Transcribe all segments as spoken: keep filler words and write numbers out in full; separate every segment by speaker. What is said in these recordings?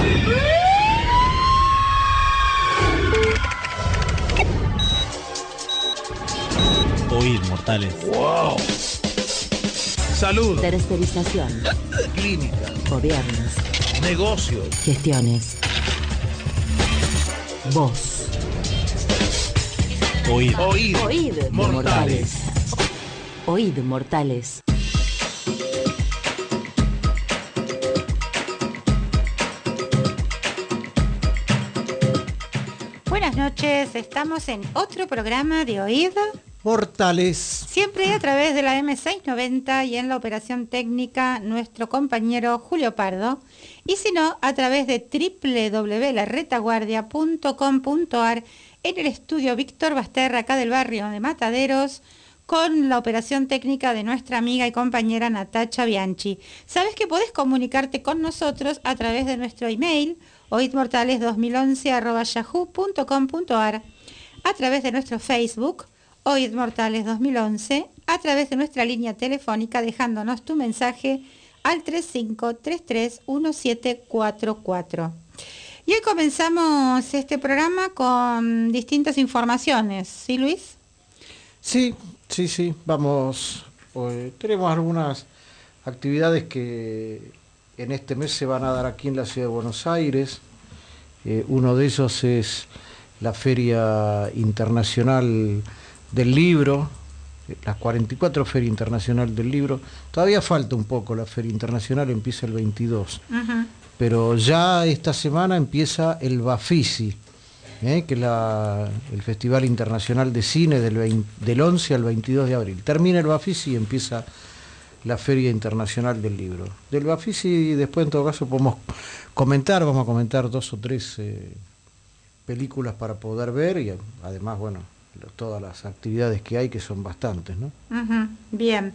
Speaker 1: Oíd, mortales.
Speaker 2: ¡Wow! Salud.
Speaker 3: Tercerización.
Speaker 2: Clínica.
Speaker 3: Gobiernos.
Speaker 2: Negocios.
Speaker 3: Gestiones. Voz.
Speaker 1: Oíd.
Speaker 2: Oíd.
Speaker 3: Oíd,
Speaker 2: Mortales.
Speaker 3: Oíd, mortales.
Speaker 4: Buenas noches, estamos en otro programa de Oíd
Speaker 5: Mortales.
Speaker 4: Siempre a través de la eme seiscientos noventa y en la operación técnica nuestro compañero Julio Pardo. Y si no, a través de doble u doble u doble u punto la retaguardia punto com punto a r en el estudio Víctor Basterra, acá del barrio de Mataderos, con la operación técnica de nuestra amiga y compañera Natacha Bianchi. Sabes que podés comunicarte con nosotros a través de nuestro email, oidmortales dos mil once arroba yahoo punto com punto a r, a través de nuestro Facebook, oidmortales dos mil once, a través de nuestra línea telefónica dejándonos tu mensaje al tres cinco tres tres uno siete cuatro cuatro. Y hoy comenzamos este programa con distintas informaciones, ¿sí, Luis?
Speaker 5: Sí, sí, sí, vamos, pues, tenemos algunas actividades que en este mes se van a dar aquí en la ciudad de Buenos Aires. Eh, uno de ellos es la Feria Internacional del Libro, la cuarenta y cuatro Feria Internacional del Libro. Todavía falta un poco, la Feria Internacional empieza el veintidós, uh-huh. Pero ya esta semana empieza el Bafisi, ¿eh? que es la, el Festival Internacional de Cine del, veinte, del once al veintidós de abril. Termina el Bafisi y empieza la Feria Internacional del Libro. Del Bafisi después en todo caso podemos comentar, vamos a comentar dos o tres eh, películas para poder ver y además, bueno, todas las actividades que hay, que son bastantes, ¿no?
Speaker 4: Uh-huh. Bien.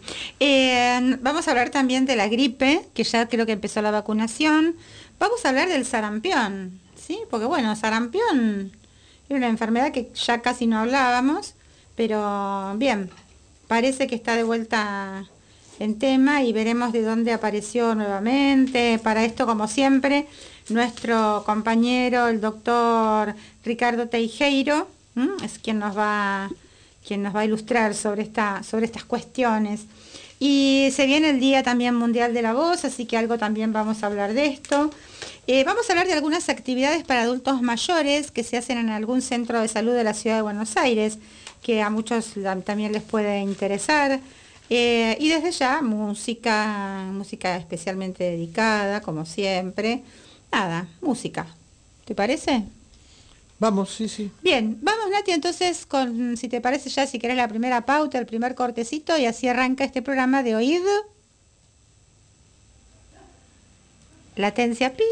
Speaker 4: Eh, vamos a hablar también de la gripe, que ya creo que empezó la vacunación. Vamos a hablar del sarampión, ¿sí? Porque bueno, sarampión es una enfermedad que ya casi no hablábamos, pero bien, parece que está de vuelta en tema y veremos de dónde apareció nuevamente. Para esto, como siempre, nuestro compañero, el doctor Ricardo Teijeiro, ¿Mm? es quien nos va quien nos va a ilustrar sobre esta sobre estas cuestiones. Y se viene el Día también Mundial de la Voz, así que algo también vamos a hablar de esto. Eh, vamos a hablar de algunas actividades para adultos mayores que se hacen en algún centro de salud de la ciudad de Buenos Aires, que a muchos también les puede interesar. Eh, y desde ya, música, música especialmente dedicada, como siempre. Nada, música. ¿Te parece?
Speaker 5: Vamos, sí, sí.
Speaker 4: Bien, vamos, Nati, entonces, con, si te parece ya, si querés la primera pauta, el primer cortecito, y así arranca este programa de Oíd. Latencia, pi.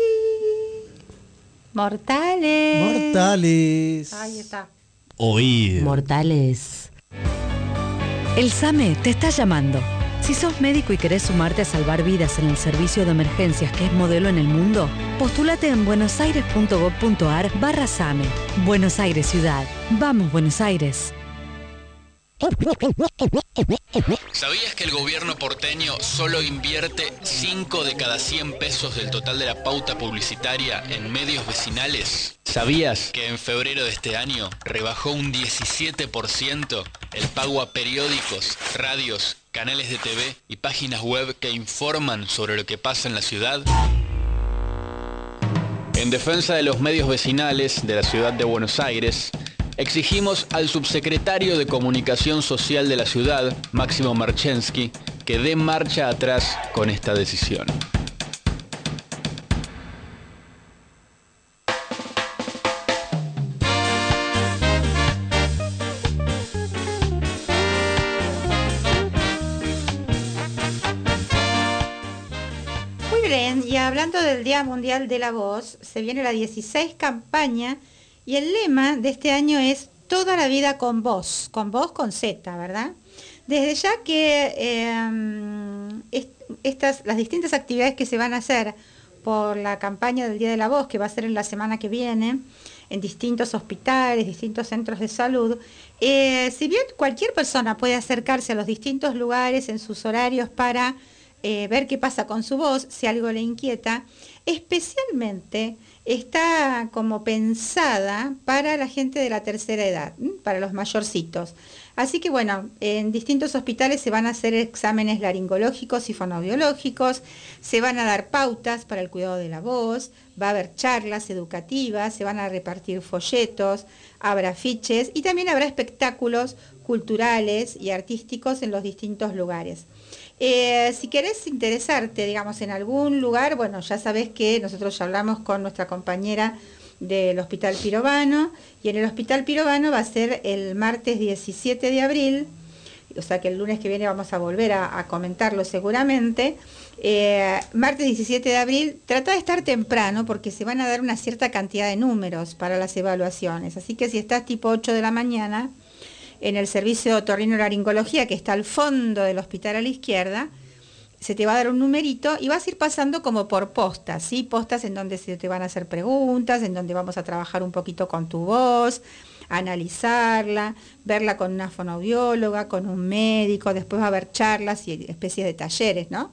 Speaker 4: Mortales.
Speaker 5: Mortales.
Speaker 4: Ahí está.
Speaker 1: Oíd.
Speaker 3: Mortales.
Speaker 6: El SAME te está llamando. Si sos médico y querés sumarte a salvar vidas en el servicio de emergencias que es modelo en el mundo, postúlate en buenosaires punto gob punto a r barra SAME. Buenos Aires Ciudad. Vamos, Buenos Aires.
Speaker 7: ¿Sabías que el gobierno porteño solo invierte cinco de cada cien pesos del total de la pauta publicitaria en medios vecinales? ¿Sabías que en febrero de este año rebajó un diecisiete por ciento el pago a periódicos, radios, canales de T V y páginas web que informan sobre lo que pasa en la ciudad? En defensa de los medios vecinales de la ciudad de Buenos Aires, exigimos al subsecretario de Comunicación Social de la ciudad, Máximo Marchensky, que dé marcha atrás con esta decisión.
Speaker 4: Muy bien, y hablando del Día Mundial de la Voz, se viene la dieciséis campaña. Y el lema de este año es toda la vida con voz, con voz con Z, ¿verdad? Desde ya que eh, est estas, las distintas actividades que se van a hacer por la campaña del Día de la Voz, que va a ser en la semana que viene, en distintos hospitales, distintos centros de salud, eh, si bien cualquier persona puede acercarse a los distintos lugares en sus horarios para eh, ver qué pasa con su voz, si algo le inquieta. Especialmente está como pensada para la gente de la tercera edad, ¿m? Para los mayorcitos. Así que bueno, en distintos hospitales se van a hacer exámenes laringológicos y fonoaudiológicos, se van a dar pautas para el cuidado de la voz, va a haber charlas educativas, se van a repartir folletos, habrá afiches y también habrá espectáculos culturales y artísticos en los distintos lugares. Eh, si querés interesarte, digamos, en algún lugar, bueno, ya sabés que nosotros ya hablamos con nuestra compañera del Hospital Pirovano, y en el Hospital Pirovano va a ser el martes diecisiete de abril, o sea que el lunes que viene vamos a volver a, a comentarlo seguramente. Eh, martes diecisiete de abril, trata de estar temprano porque se van a dar una cierta cantidad de números para las evaluaciones, así que si estás tipo ocho de la mañana en el servicio de otorrinolaringología que está al fondo del hospital a la izquierda, se te va a dar un numerito y vas a ir pasando como por postas, ¿sí? Postas en donde se te van a hacer preguntas, en donde vamos a trabajar un poquito con tu voz, analizarla, verla con una fonoaudióloga, con un médico, después va a haber charlas y especies de talleres, ¿no?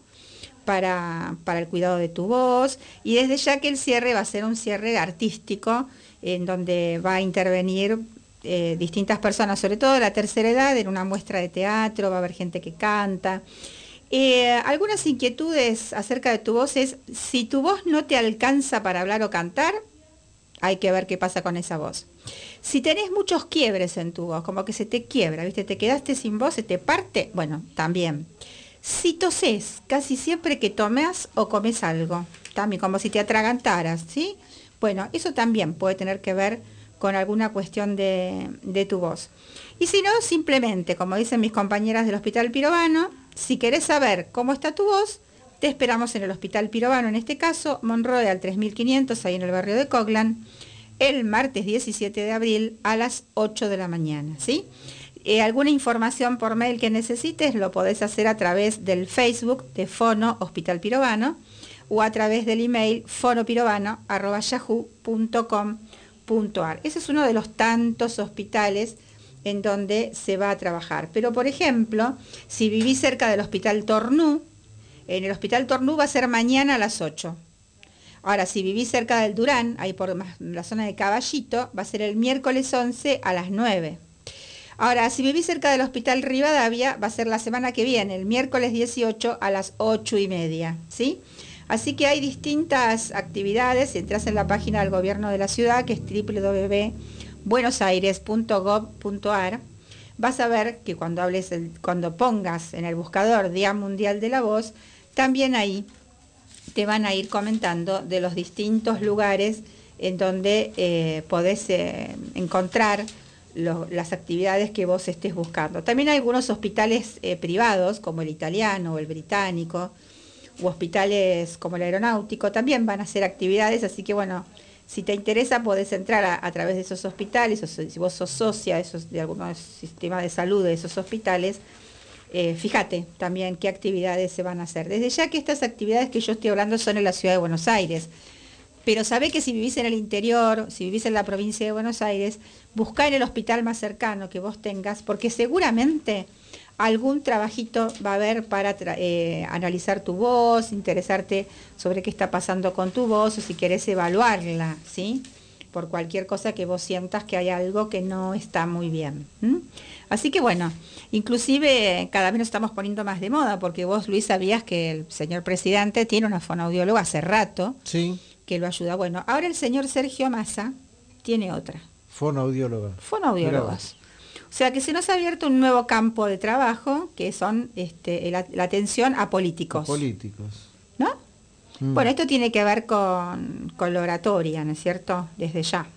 Speaker 4: Para, para el cuidado de tu voz, y desde ya que el cierre va a ser un cierre artístico, en donde va a intervenir eh, distintas personas, sobre todo de la tercera edad, en una muestra de teatro, va a haber gente que canta. Eh, algunas inquietudes acerca de tu voz es, si tu voz no te alcanza para hablar o cantar, hay que ver qué pasa con esa voz. Si tenés muchos quiebres en tu voz, como que se te quiebra, ¿viste? Te quedaste sin voz, se te parte, bueno, también. Si tosés, casi siempre que tomas o comes algo, también como si te atragantaras, ¿sí? Bueno, eso también puede tener que ver con alguna cuestión de, de tu voz. Y si no, simplemente, como dicen mis compañeras del Hospital Pirovano, si querés saber cómo está tu voz, te esperamos en el Hospital Pirovano, en este caso, Monroe al tres mil quinientos, ahí en el barrio de Coglan, el martes diecisiete de abril a las ocho de la mañana, ¿sí? Eh, alguna información por mail que necesites lo podés hacer a través del Facebook de Fono Hospital Pirovano o a través del email fonopirovano arroba yahoo punto com punto ar. Ese es uno de los tantos hospitales en donde se va a trabajar. Pero, por ejemplo, si vivís cerca del Hospital Tornú, en el Hospital Tornú va a ser mañana a las ocho. Ahora, si vivís cerca del Durán, ahí por la zona de Caballito, va a ser el miércoles once a las nueve. Ahora, si vivís cerca del Hospital Rivadavia, va a ser la semana que viene, el miércoles dieciocho a las ocho y media, ¿sí? Así que hay distintas actividades. Si entras en la página del gobierno de la ciudad, que es doble u doble u doble u punto buenosaires punto gov punto ar, vas a ver que cuando hables, el, cuando pongas en el buscador Día Mundial de la Voz, también ahí te van a ir comentando de los distintos lugares en donde eh, podés eh, encontrar lo, las actividades que vos estés buscando. También hay algunos hospitales eh, privados, como el italiano o el británico, u hospitales como el aeronáutico, también van a hacer actividades, así que bueno, si te interesa podés entrar a, a través de esos hospitales, o si vos sos socia de, esos, de algunos sistemas de salud de esos hospitales, eh, fíjate también qué actividades se van a hacer. Desde ya que estas actividades que yo estoy hablando son en la ciudad de Buenos Aires, pero sabé que si vivís en el interior, si vivís en la provincia de Buenos Aires, buscá en el hospital más cercano que vos tengas, porque seguramente algún trabajito va a haber para eh, analizar tu voz, interesarte sobre qué está pasando con tu voz, o si querés evaluarla, ¿sí? Por cualquier cosa que vos sientas que hay algo que no está muy bien. ¿m? Así que bueno, inclusive cada vez nos estamos poniendo más de moda, porque vos, Luis, sabías que el señor presidente tiene una fonoaudióloga hace rato,
Speaker 5: sí,
Speaker 4: que lo ayuda. Bueno, ahora el señor Sergio Massa tiene otra.
Speaker 5: Fonoaudióloga.
Speaker 4: Fonoaudiólogas. O sea que se nos ha abierto un nuevo campo de trabajo, que son este, la, la atención a políticos.
Speaker 5: A políticos.
Speaker 4: ¿No?
Speaker 5: Mm.
Speaker 4: Bueno, esto tiene que ver con, con la oratoria, ¿no es cierto? Desde ya.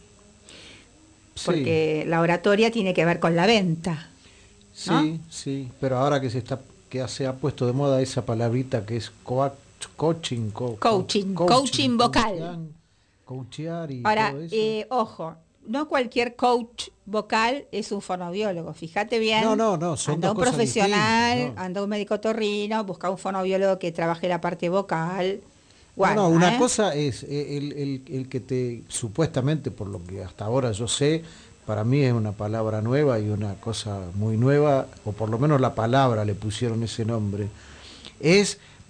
Speaker 4: Porque sí, la oratoria tiene que ver con la venta, ¿no?
Speaker 5: Sí, sí, pero ahora que se está que se ha puesto de moda esa palabrita que es coach, coaching, co,
Speaker 4: coaching, coaching, coaching vocal.
Speaker 5: Coachear y
Speaker 4: ahora,
Speaker 5: todo eso.
Speaker 4: Eh, ojo, no cualquier coach vocal es un fonoaudiólogo, fíjate bien.
Speaker 5: No, no, no, son
Speaker 4: anda
Speaker 5: dos
Speaker 4: un
Speaker 5: cosas
Speaker 4: profesional,
Speaker 5: distintas, ¿no?
Speaker 4: Anda un médico otorrino, busca un fonoaudiólogo que trabaje la parte vocal. Guarda,
Speaker 5: no, no, una
Speaker 4: ¿eh?
Speaker 5: cosa es el, el, el que te, supuestamente, por lo que hasta ahora yo sé, para mí es una palabra nueva y una cosa muy nueva, o por lo menos la palabra le pusieron ese nombre, es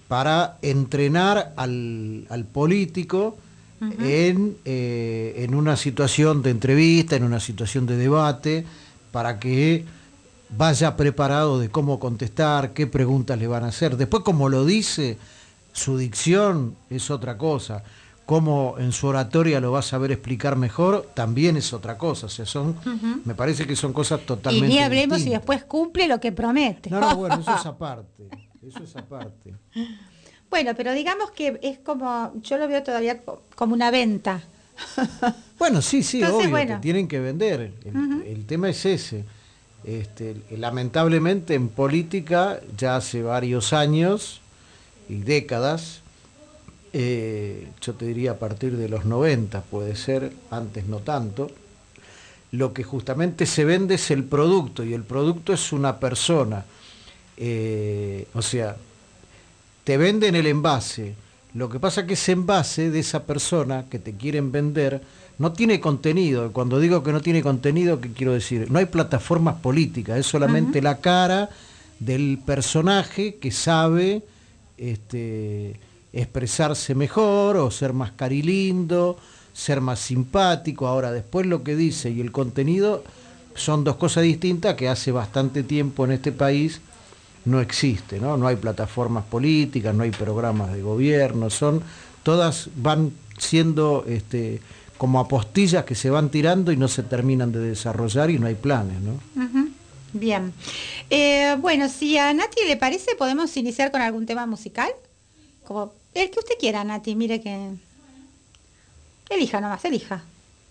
Speaker 5: para entrenar al, al político uh-huh. en, eh, en una situación de entrevista, en una situación de debate, para que vaya preparado de cómo contestar, qué preguntas le van a hacer. Después, como lo dice, su dicción es otra cosa. Cómo en su oratoria lo va a saber explicar mejor, también es otra cosa. O sea, son, uh-huh. me parece que son cosas totalmente
Speaker 4: distintas. Y ni hablemos
Speaker 5: distintas.
Speaker 4: si después cumple lo que promete.
Speaker 5: No, no, bueno, eso es aparte. Eso es aparte.
Speaker 4: Bueno, pero digamos que es como, yo lo veo todavía como una venta.
Speaker 5: Bueno, sí, sí,
Speaker 4: Entonces,
Speaker 5: obvio,
Speaker 4: bueno.
Speaker 5: que tienen que vender. El,
Speaker 4: Uh-huh.
Speaker 5: el tema es ese. Este, lamentablemente en política, ya hace varios años y décadas, eh, yo te diría a partir de los noventa, puede ser, antes no tanto, lo que justamente se vende es el producto, y el producto es una persona. Eh, o sea, te venden el envase. Lo que pasa es que ese envase de esa persona que te quieren vender no tiene contenido. Cuando digo que no tiene contenido, ¿qué quiero decir? No hay plataformas políticas, es solamente uh-huh. la cara del personaje que sabe este, expresarse mejor o ser más carilindo, ser más simpático. Ahora, después lo que dice y el contenido son dos cosas distintas que hace bastante tiempo en este país no existe, ¿no? No hay plataformas políticas, no hay programas de gobierno, son todas van siendo este, como apostillas que se van tirando y no se terminan de desarrollar y no hay planes, ¿no?
Speaker 4: Uh-huh. Bien. Eh, bueno, si a Nati le parece, podemos iniciar con algún tema musical. Como el que usted quiera, Nati, mire que... Elija nomás, elija.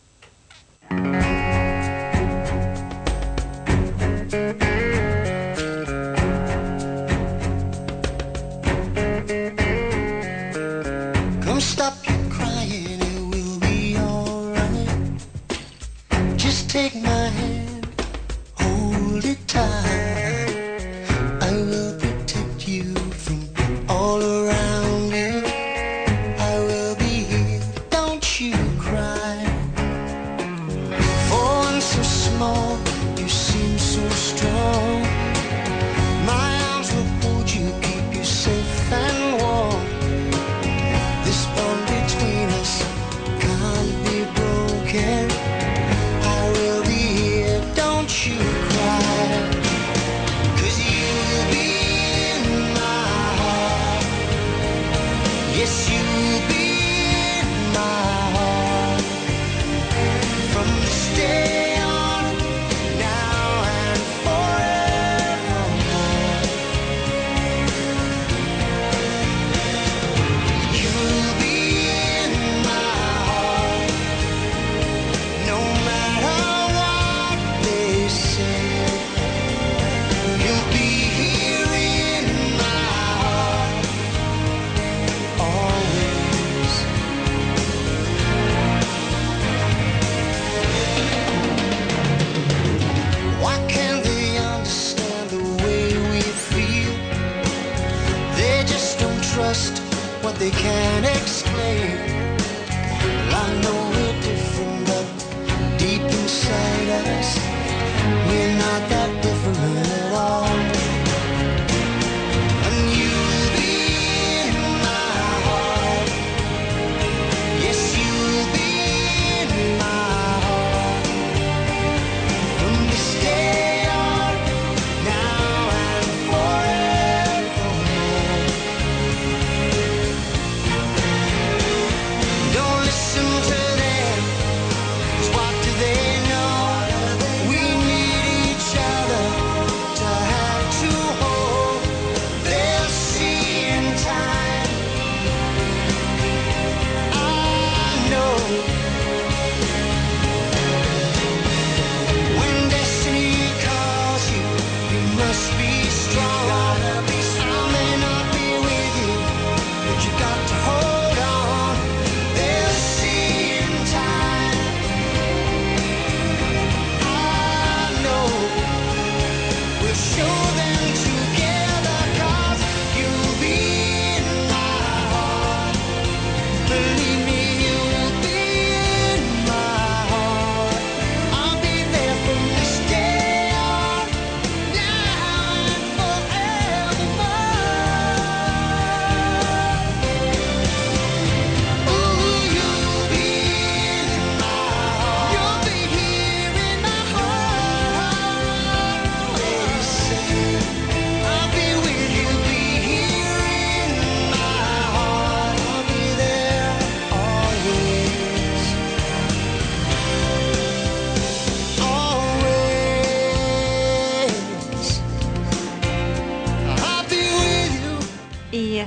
Speaker 8: Don't stop your crying, it will be alright. Just take my hand, hold it tight. I will protect you from all around you. I will be here, don't you cry. For one so small, you seem so strong. My arms will hold you, keep you safe and warm. This bond between us can't be broken. I will be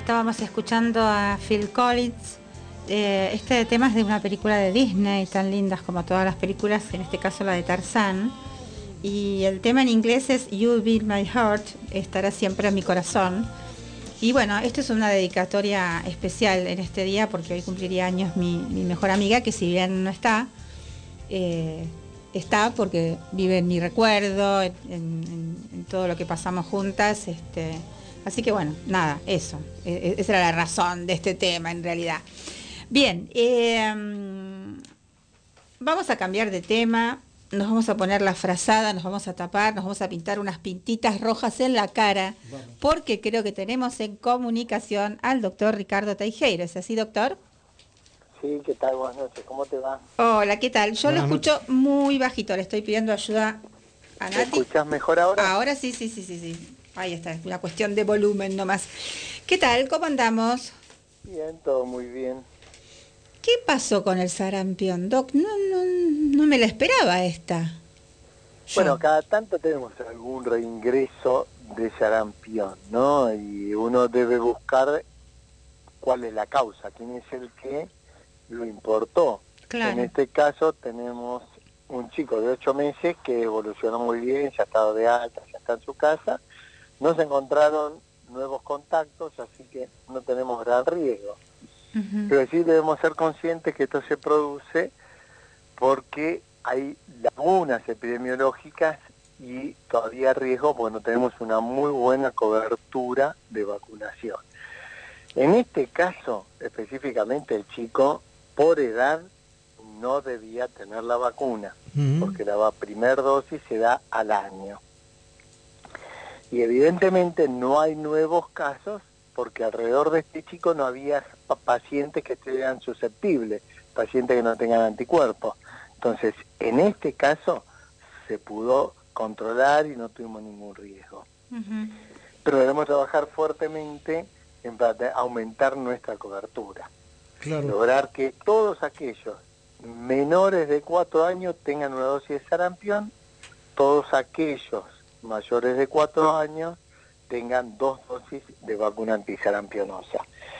Speaker 4: estábamos escuchando a Phil Collins. Eh, este tema es de una película de Disney, tan lindas como todas las películas, en este caso la de Tarzán. Y el tema en inglés es You'll Be My Heart, estará siempre en mi corazón. Y bueno, esto es una dedicatoria especial en este día porque hoy cumpliría años mi, mi mejor amiga, que si bien no está, eh, está porque vive en mi recuerdo, en, en, en todo lo que pasamos juntas. Este, así que bueno, nada, eso. Eh, esa era la razón de este tema en realidad. Bien, eh, vamos a cambiar de tema. Nos vamos a poner la frazada, nos vamos a tapar, nos vamos a pintar unas pintitas rojas en la cara, porque creo que tenemos en comunicación al doctor Ricardo Teijeiro. ¿Es así, doctor?
Speaker 9: Sí, ¿qué tal? Buenas noches, ¿cómo te va?
Speaker 4: Hola, ¿qué tal? Yo
Speaker 5: Buenas
Speaker 4: lo escucho muy bajito, le estoy pidiendo ayuda a
Speaker 9: ¿Me
Speaker 4: Nati.
Speaker 9: escuchás mejor ahora?
Speaker 4: Ahora sí, sí, sí, sí, sí. Ahí está, es una cuestión de volumen nomás. ¿Qué tal? ¿Cómo andamos?
Speaker 9: Bien, todo muy bien.
Speaker 4: ¿Qué pasó con el sarampión, Doc? No, no, no me la esperaba esta. Yo.
Speaker 9: Bueno, cada tanto tenemos algún reingreso de sarampión, ¿no? Y uno debe buscar cuál es la causa, quién es el que lo importó.
Speaker 4: Claro.
Speaker 9: En este caso tenemos un chico de ocho meses que evolucionó muy bien, ya ha estado de alta, ya está en su casa. No se encontraron nuevos contactos, así que no tenemos gran riesgo.
Speaker 4: Uh-huh.
Speaker 9: Pero sí debemos ser conscientes que esto se produce porque hay lagunas epidemiológicas y todavía riesgo, porque no tenemos una muy buena cobertura de vacunación. En este caso, específicamente, el chico, por edad, no debía tener la vacuna, uh-huh. porque la primera dosis se da al año. Y evidentemente no hay nuevos casos, porque alrededor de este chico no había pacientes que estuvieran susceptibles, pacientes que no tengan anticuerpos. Entonces, en este caso, se pudo controlar y no tuvimos ningún riesgo. Uh-huh. Pero debemos trabajar fuertemente en para aumentar nuestra cobertura.
Speaker 5: Claro.
Speaker 9: Lograr que todos aquellos menores de cuatro años tengan una dosis de sarampión, todos aquellos mayores de cuatro años tengan dos dosis de vacuna antisarampionosa,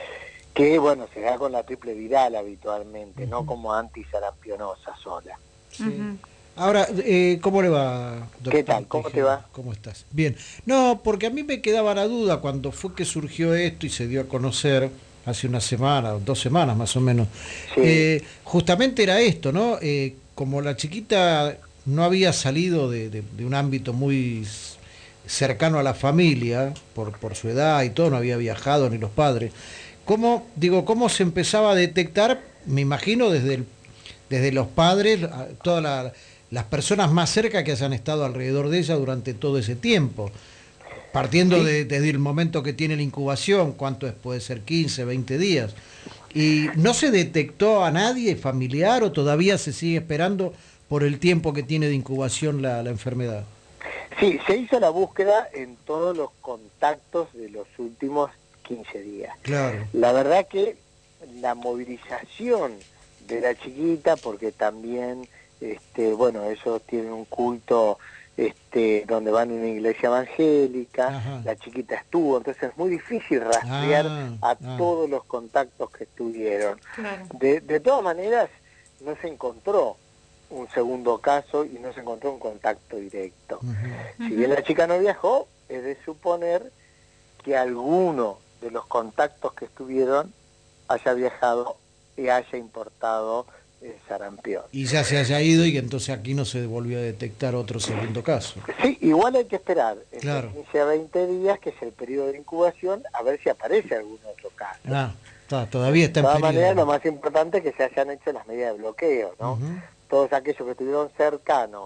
Speaker 9: que bueno, se da con la triple viral habitualmente, uh-huh. no como antisarampionosa sola.
Speaker 5: Sí. Uh-huh. Ahora, eh, ¿cómo le va, doctor?
Speaker 9: ¿Qué tal? ¿Cómo te va?
Speaker 5: ¿Cómo estás? Bien. No, porque a mí me quedaba la duda cuando fue que surgió esto y se dio a conocer hace una semana, dos semanas más o menos. Sí. Eh, justamente era esto, ¿no? Eh, como la chiquita no había salido de, de, de un ámbito muy cercano a la familia, por, por su edad y todo, no había viajado ni los padres. ¿Cómo, digo, cómo se empezaba a detectar? Me imagino desde, el, desde los padres, todas la, las personas más cerca que hayan estado alrededor de ella durante todo ese tiempo, partiendo sí. de, desde el momento que tiene la incubación, ¿cuánto es? Puede ser quince, veinte días. ¿Y no se detectó a nadie familiar o todavía se sigue esperando por el tiempo que tiene de incubación la, la enfermedad?
Speaker 9: Sí, se hizo la búsqueda en todos los contactos de los últimos quince días.
Speaker 5: Claro.
Speaker 9: La verdad que la movilización de la chiquita, porque también, este, bueno, ellos tienen un culto este, donde van a una iglesia evangélica, ajá. la chiquita estuvo, entonces es muy difícil rastrear ah, a ah. todos los contactos que estuvieron. Claro. De, de todas maneras, no se encontró un segundo caso y no se encontró un contacto directo. Uh-huh. Si bien la chica no viajó, es de suponer que alguno de los contactos que estuvieron haya viajado y haya importado el sarampión.
Speaker 5: Y ya se haya ido y que entonces aquí no se volvió a detectar otro segundo caso.
Speaker 9: Sí, igual hay que esperar
Speaker 5: claro.
Speaker 9: quince a veinte días, que es el periodo de incubación, a ver si aparece algún otro caso.
Speaker 5: Ah, está, todavía está en
Speaker 9: periodo. De todas maneras, lo más importante es que se hayan hecho las medidas de bloqueo, ¿no? Uh-huh. Todos aquellos que estuvieron cercanos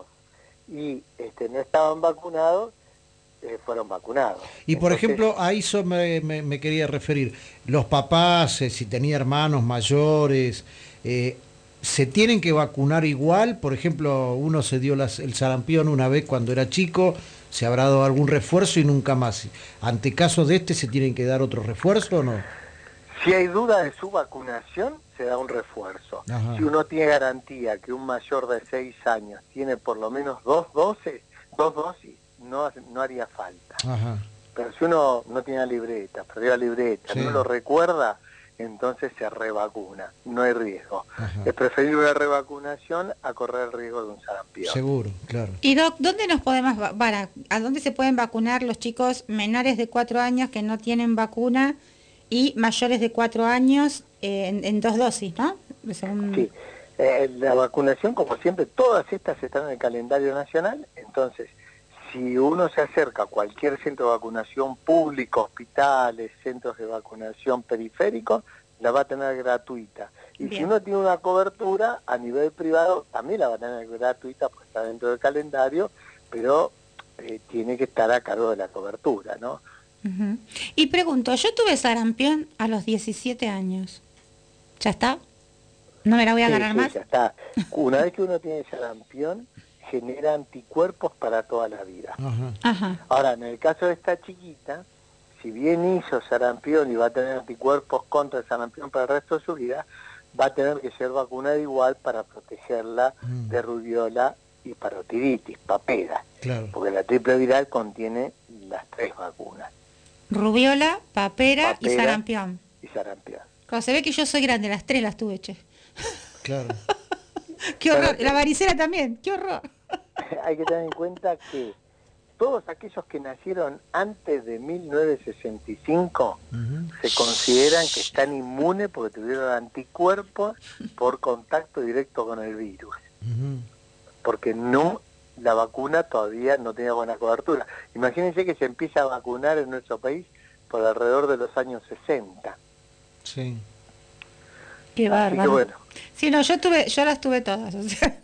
Speaker 9: y este, no estaban vacunados, eh, fueron vacunados.
Speaker 5: Y por Entonces, ejemplo, a eso me, me, me quería referir. Los papás, eh, si tenía hermanos mayores, eh, ¿se tienen que vacunar igual? Por ejemplo, uno se dio las, el sarampión una vez cuando era chico, se habrá dado algún refuerzo y nunca más. ¿Ante casos de este se tienen que dar otro refuerzo o no?
Speaker 9: Si hay duda de su vacunación, se da un refuerzo. Ajá. Si uno tiene garantía que un mayor de seis años tiene por lo menos dos dosis, dos dosis, no, no haría falta.
Speaker 5: Ajá.
Speaker 9: Pero si uno no tiene la libreta, perdió la libreta,
Speaker 5: Sí.
Speaker 9: no lo recuerda, entonces se revacuna, no hay riesgo.
Speaker 5: Ajá.
Speaker 9: Es preferible la revacunación a correr el riesgo de un sarampión.
Speaker 5: Seguro, claro.
Speaker 4: Y Doc, ¿dónde nos podemos, va- para, a dónde se pueden vacunar los chicos menores de cuatro años que no tienen vacuna y mayores de cuatro años eh, en, en dos dosis, ¿no? Según...
Speaker 9: Sí, eh, la vacunación, como siempre, todas estas están en el calendario nacional, entonces, si uno se acerca a cualquier centro de vacunación público, hospitales, centros de vacunación periféricos, la va a tener gratuita. Y
Speaker 4: Bien.
Speaker 9: si uno tiene una cobertura a nivel privado, también la va a tener gratuita, pues está dentro del calendario, pero eh, tiene que estar a cargo de la cobertura, ¿no?
Speaker 4: Ujú. Y pregunto, yo tuve sarampión a los diecisiete años. ¿Ya está? ¿No me la voy a
Speaker 9: Sí,
Speaker 4: ganar
Speaker 9: sí,
Speaker 4: más?
Speaker 9: ya está. Una vez que uno tiene sarampión, genera anticuerpos para toda la vida.
Speaker 5: Ajá.
Speaker 4: Ajá.
Speaker 9: Ahora, en el caso de esta chiquita, si bien hizo sarampión y va a tener anticuerpos contra el sarampión para el resto de su vida, va a tener que ser vacunada igual para protegerla
Speaker 5: Mm.
Speaker 9: de rubiola y parotiditis, papera,
Speaker 5: Claro.
Speaker 9: porque la triple viral contiene las tres vacunas,
Speaker 4: Rubiola, papera, y
Speaker 9: Papera.
Speaker 4: sarampión.
Speaker 9: y sarampión.
Speaker 4: Cuando se ve que yo soy grande, las tres las tuve, che.
Speaker 5: Claro.
Speaker 4: Qué horror.
Speaker 9: Pero-
Speaker 4: La varicela también, qué horror.
Speaker 9: Hay que tener en cuenta que todos aquellos que nacieron antes de mil novecientos sesenta y cinco
Speaker 5: Ujú.
Speaker 9: se consideran que están inmunes porque tuvieron anticuerpos por contacto directo con el virus,
Speaker 5: Ujú.
Speaker 9: porque no, la vacuna todavía no tenía buena cobertura. Imagínense que se empieza a vacunar en nuestro país por alrededor de los años sesenta.
Speaker 5: Sí.
Speaker 4: Qué
Speaker 9: Así
Speaker 4: bárbaro.
Speaker 9: que bueno,
Speaker 4: Sí, no, yo tuve, yo las tuve todas. O sea.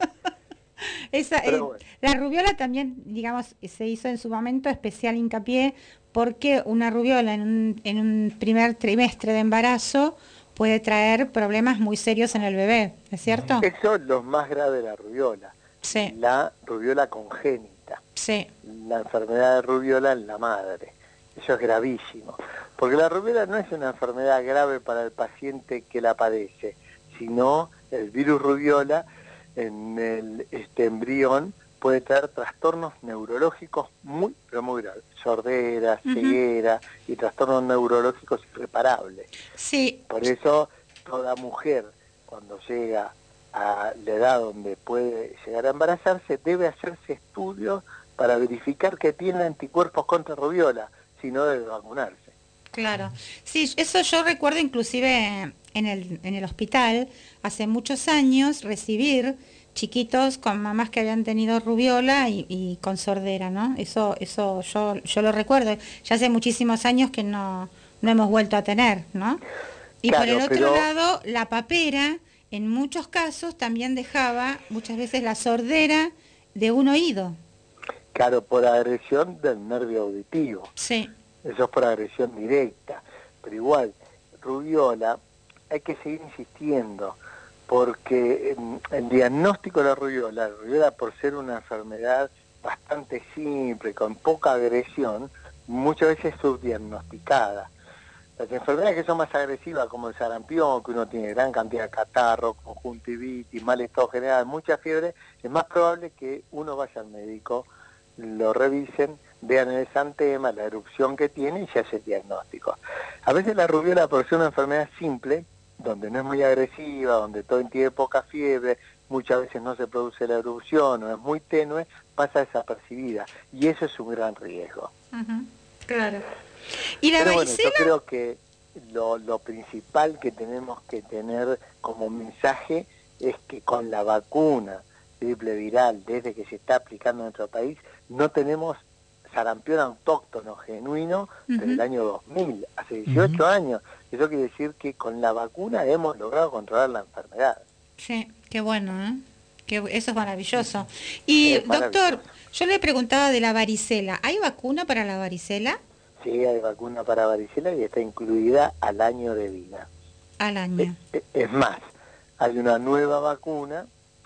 Speaker 4: Esa,
Speaker 9: Pero
Speaker 4: eh,
Speaker 9: bueno.
Speaker 4: La rubiola también, digamos, se hizo en su momento especial hincapié porque una rubiola en un, en un primer trimestre de embarazo puede traer problemas muy serios en el bebé, ¿es cierto?
Speaker 9: eso es lo más grave de la rubiola,
Speaker 4: Sí,
Speaker 9: la rubiola congénita,
Speaker 4: sí.
Speaker 9: la enfermedad de rubiola en la madre. Eso es gravísimo, porque la rubiola no es una enfermedad grave para el paciente que la padece, sino el virus rubiola en el este embrión puede traer trastornos neurológicos muy, pero muy graves, sordera,
Speaker 4: Ujú.
Speaker 9: ceguera y trastornos neurológicos irreparables.
Speaker 4: Sí,
Speaker 9: Por eso toda mujer cuando llega a la edad donde puede llegar a embarazarse debe hacerse estudios para verificar que tiene anticuerpos contra rubiola, si no debe vacunarse.
Speaker 4: claro. Sí, eso yo recuerdo inclusive en el, en el hospital, hace muchos años, recibir chiquitos con mamás que habían tenido rubiola y, y con sordera, ¿no? Eso, eso yo, yo lo recuerdo. Ya hace muchísimos años que no, no hemos vuelto a tener, ¿no? Y
Speaker 9: Claro,
Speaker 4: por el otro
Speaker 9: pero-
Speaker 4: lado, la papera, en muchos casos, también dejaba muchas veces la sordera de un oído.
Speaker 9: Claro, por agresión del nervio auditivo.
Speaker 4: Sí,
Speaker 9: Eso es por agresión directa. Pero igual, rubiola, hay que seguir insistiendo, porque em, el diagnóstico de la rubiola, la rubiola por ser una enfermedad bastante simple, con poca agresión, muchas veces es subdiagnosticada. Las enfermedades que son más agresivas, como el sarampión, que uno tiene gran cantidad de catarro, conjuntivitis, mal estado general, mucha fiebre, es más probable que uno vaya al médico, lo revisen, vean el exantema, la erupción que tiene y se hace el diagnóstico. A veces la rubiola, por ser una enfermedad simple, donde no es muy agresiva, donde todo tiene poca fiebre, muchas veces no se produce la erupción o es muy tenue, pasa desapercibida. Y eso es un gran riesgo.
Speaker 4: ujú, claro. ¿Y la
Speaker 9: Pero bueno,
Speaker 4: varicela?
Speaker 9: yo creo que lo, lo principal que tenemos que tener como mensaje es que con la vacuna triple viral, desde que se está aplicando en nuestro país, no tenemos sarampión autóctono genuino desde
Speaker 4: Ujú.
Speaker 9: el año dos mil, hace dieciocho años. Eso quiere decir que con la vacuna hemos logrado controlar la enfermedad.
Speaker 4: Sí, qué bueno, ¿eh? Que eso es maravilloso. Y
Speaker 9: Es
Speaker 4: doctor,
Speaker 9: maravilloso.
Speaker 4: yo le preguntaba de la varicela. ¿Hay vacuna para la varicela?
Speaker 9: Sí, hay vacuna para varicela y está incluida al año de vida.
Speaker 4: Al año.
Speaker 9: Es, es más, hay una nueva vacuna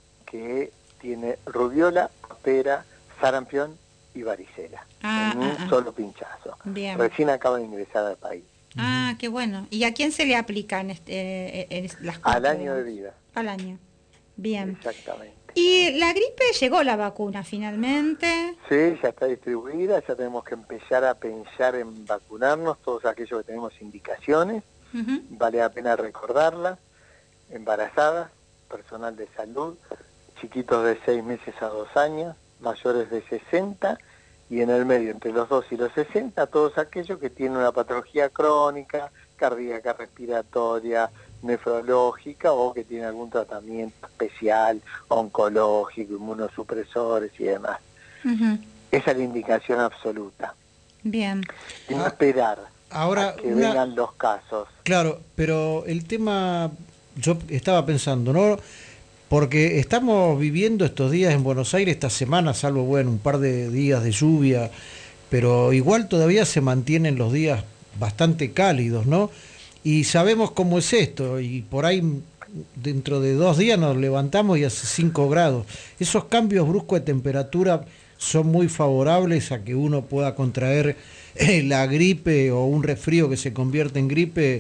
Speaker 9: que tiene rubiola, papera, sarampión y varicela.
Speaker 4: Ah,
Speaker 9: en un
Speaker 4: ah, ah.
Speaker 9: solo pinchazo.
Speaker 4: Bien.
Speaker 9: Recién acaba de ingresar al país.
Speaker 4: Ah, qué bueno. ¿Y a quién se le aplican este, eh, eh, las
Speaker 9: Al
Speaker 4: cuatro,
Speaker 9: año de
Speaker 4: digamos?
Speaker 9: vida.
Speaker 4: Al año. Bien.
Speaker 9: Exactamente.
Speaker 4: Y la gripe llegó la vacuna finalmente.
Speaker 9: Sí, ya está distribuida, ya tenemos que empezar a pensar en vacunarnos, todos aquellos que tenemos indicaciones,
Speaker 4: Uh-huh.
Speaker 9: vale la pena recordarlas, embarazadas, personal de salud, chiquitos de seis meses a dos años, mayores de sesenta, y en el medio, entre los dos y los sesenta, todos aquellos que tienen una patología crónica, cardíaca, respiratoria, nefrológica o que tienen algún tratamiento especial, oncológico, inmunosupresores y demás.
Speaker 4: Uh-huh.
Speaker 9: Esa es la indicación absoluta.
Speaker 4: Bien.
Speaker 9: Y no esperar
Speaker 5: Ahora,
Speaker 9: a que
Speaker 5: una-
Speaker 9: vengan los casos.
Speaker 5: Claro, pero el tema, yo estaba pensando, ¿no? Porque estamos viviendo estos días en Buenos Aires, esta semana, salvo, bueno, un par de días de lluvia, pero igual todavía se mantienen los días bastante cálidos, ¿no? Y sabemos cómo es esto, y por ahí dentro de dos días nos levantamos y hace cinco grados. Esos cambios bruscos de temperatura son muy favorables a que uno pueda contraer eh, la gripe o un resfrío que se convierte en gripe,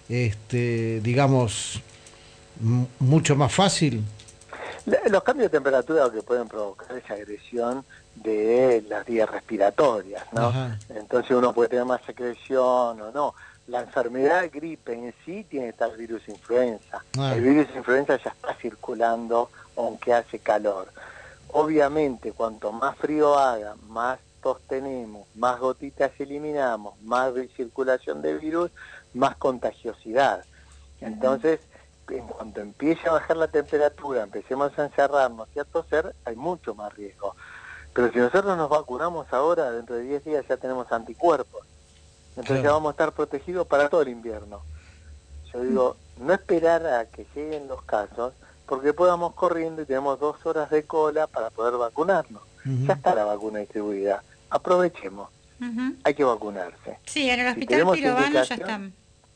Speaker 5: este, digamos, m- mucho más fácil.
Speaker 9: La- Los cambios de temperatura lo que pueden provocar es agresión de las vías respiratorias, ¿no?
Speaker 5: Ajá.
Speaker 9: Entonces uno puede tener más secreción o no. La enfermedad gripe en sí tiene que estar el virus influenza.
Speaker 5: Ah.
Speaker 9: El virus influenza ya está circulando aunque hace calor. Obviamente, cuanto más frío haga, más tos tenemos, más gotitas eliminamos, más circulación de virus, más contagiosidad. Entonces, en cuanto empiece a bajar la temperatura, empecemos a encerrarnos y a toser, hay mucho más riesgo. Pero si nosotros nos vacunamos ahora, dentro de diez días ya tenemos anticuerpos. Entonces
Speaker 5: Claro.
Speaker 9: ya vamos a estar protegidos para todo el invierno. Yo digo, no esperar a que lleguen los casos, porque después vamos corriendo y tenemos dos horas de cola para poder vacunarnos.
Speaker 5: Ujú.
Speaker 9: Ya está la vacuna distribuida. Aprovechemos.
Speaker 4: Uh-huh.
Speaker 9: Hay que vacunarse.
Speaker 4: Sí, en el
Speaker 9: Si
Speaker 4: hospital
Speaker 9: tenemos
Speaker 4: Pirovano ya
Speaker 9: indicación-
Speaker 4: están.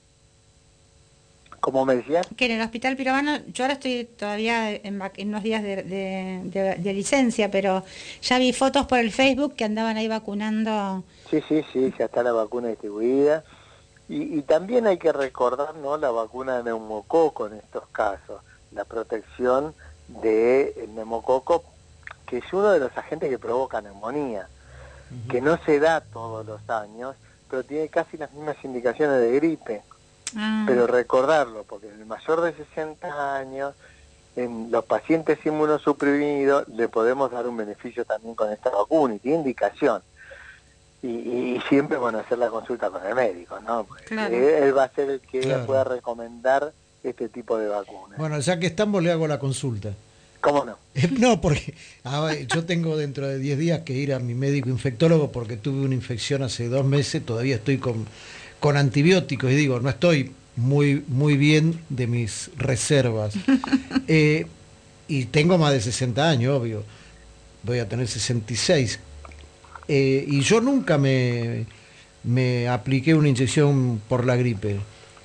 Speaker 9: Como me decías,
Speaker 4: Que en el hospital Pirovano, yo ahora estoy todavía en, vac- en unos días de, de- de- de licencia, pero ya vi fotos por el Facebook que andaban ahí vacunando.
Speaker 9: sí, sí, sí, ya está la vacuna distribuida. Y, y también hay que recordar, ¿no?, la vacuna de neumococo en estos casos, la protección del neumococo, que es uno de los agentes que provoca neumonía, que no se da todos los años, pero tiene casi las mismas indicaciones de gripe.
Speaker 4: Ah,
Speaker 9: Pero recordarlo, porque en el mayor de sesenta años, en los pacientes inmunosuprimidos, le podemos dar un beneficio también con esta vacuna, y tiene indicación. Y, y- y siempre, bueno, hacer la consulta con el médico, ¿no? Porque
Speaker 4: Claro.
Speaker 9: él, él va a ser el que
Speaker 5: Claro.
Speaker 9: pueda recomendar este tipo de vacunas.
Speaker 5: Bueno, ya que estamos, le hago la consulta.
Speaker 9: ¿Cómo no?
Speaker 5: No, porque a ver, yo tengo dentro de diez días que ir a mi médico infectólogo porque tuve una infección hace dos meses, todavía estoy con, con antibióticos y digo, no estoy muy, muy bien de mis reservas. Eh, y tengo más de sesenta años, obvio, voy a tener sesenta y seis. Eh, y yo nunca me, me apliqué una inyección por la gripe.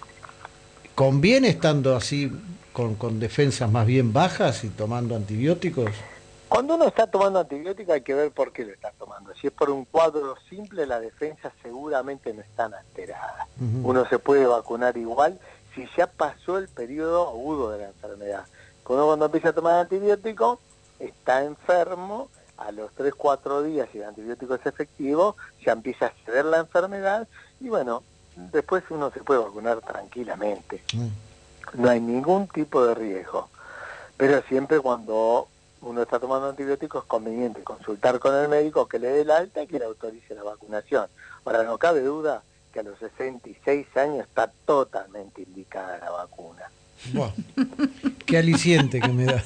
Speaker 5: ¿Conviene estando así con, con defensas más bien bajas y tomando antibióticos?
Speaker 9: Cuando uno está tomando antibiótico hay que ver por qué lo está tomando. Si es por un cuadro simple, las defensas seguramente no están alteradas.
Speaker 5: Ujú.
Speaker 9: Uno se puede vacunar igual si ya pasó el periodo agudo de la enfermedad. Uno cuando empieza a tomar antibiótico, está enfermo, a los tres cuatro días, si el antibiótico es efectivo, ya empieza a ceder la enfermedad y bueno, después uno se puede vacunar tranquilamente.
Speaker 5: Mm.
Speaker 9: No hay ningún tipo de riesgo. Pero siempre cuando uno está tomando antibióticos es conveniente consultar con el médico que le dé el alta y que le autorice la vacunación. Ahora, no cabe duda que a los sesenta y seis años está totalmente indicada la vacuna.
Speaker 5: Buah, qué aliciente que me da.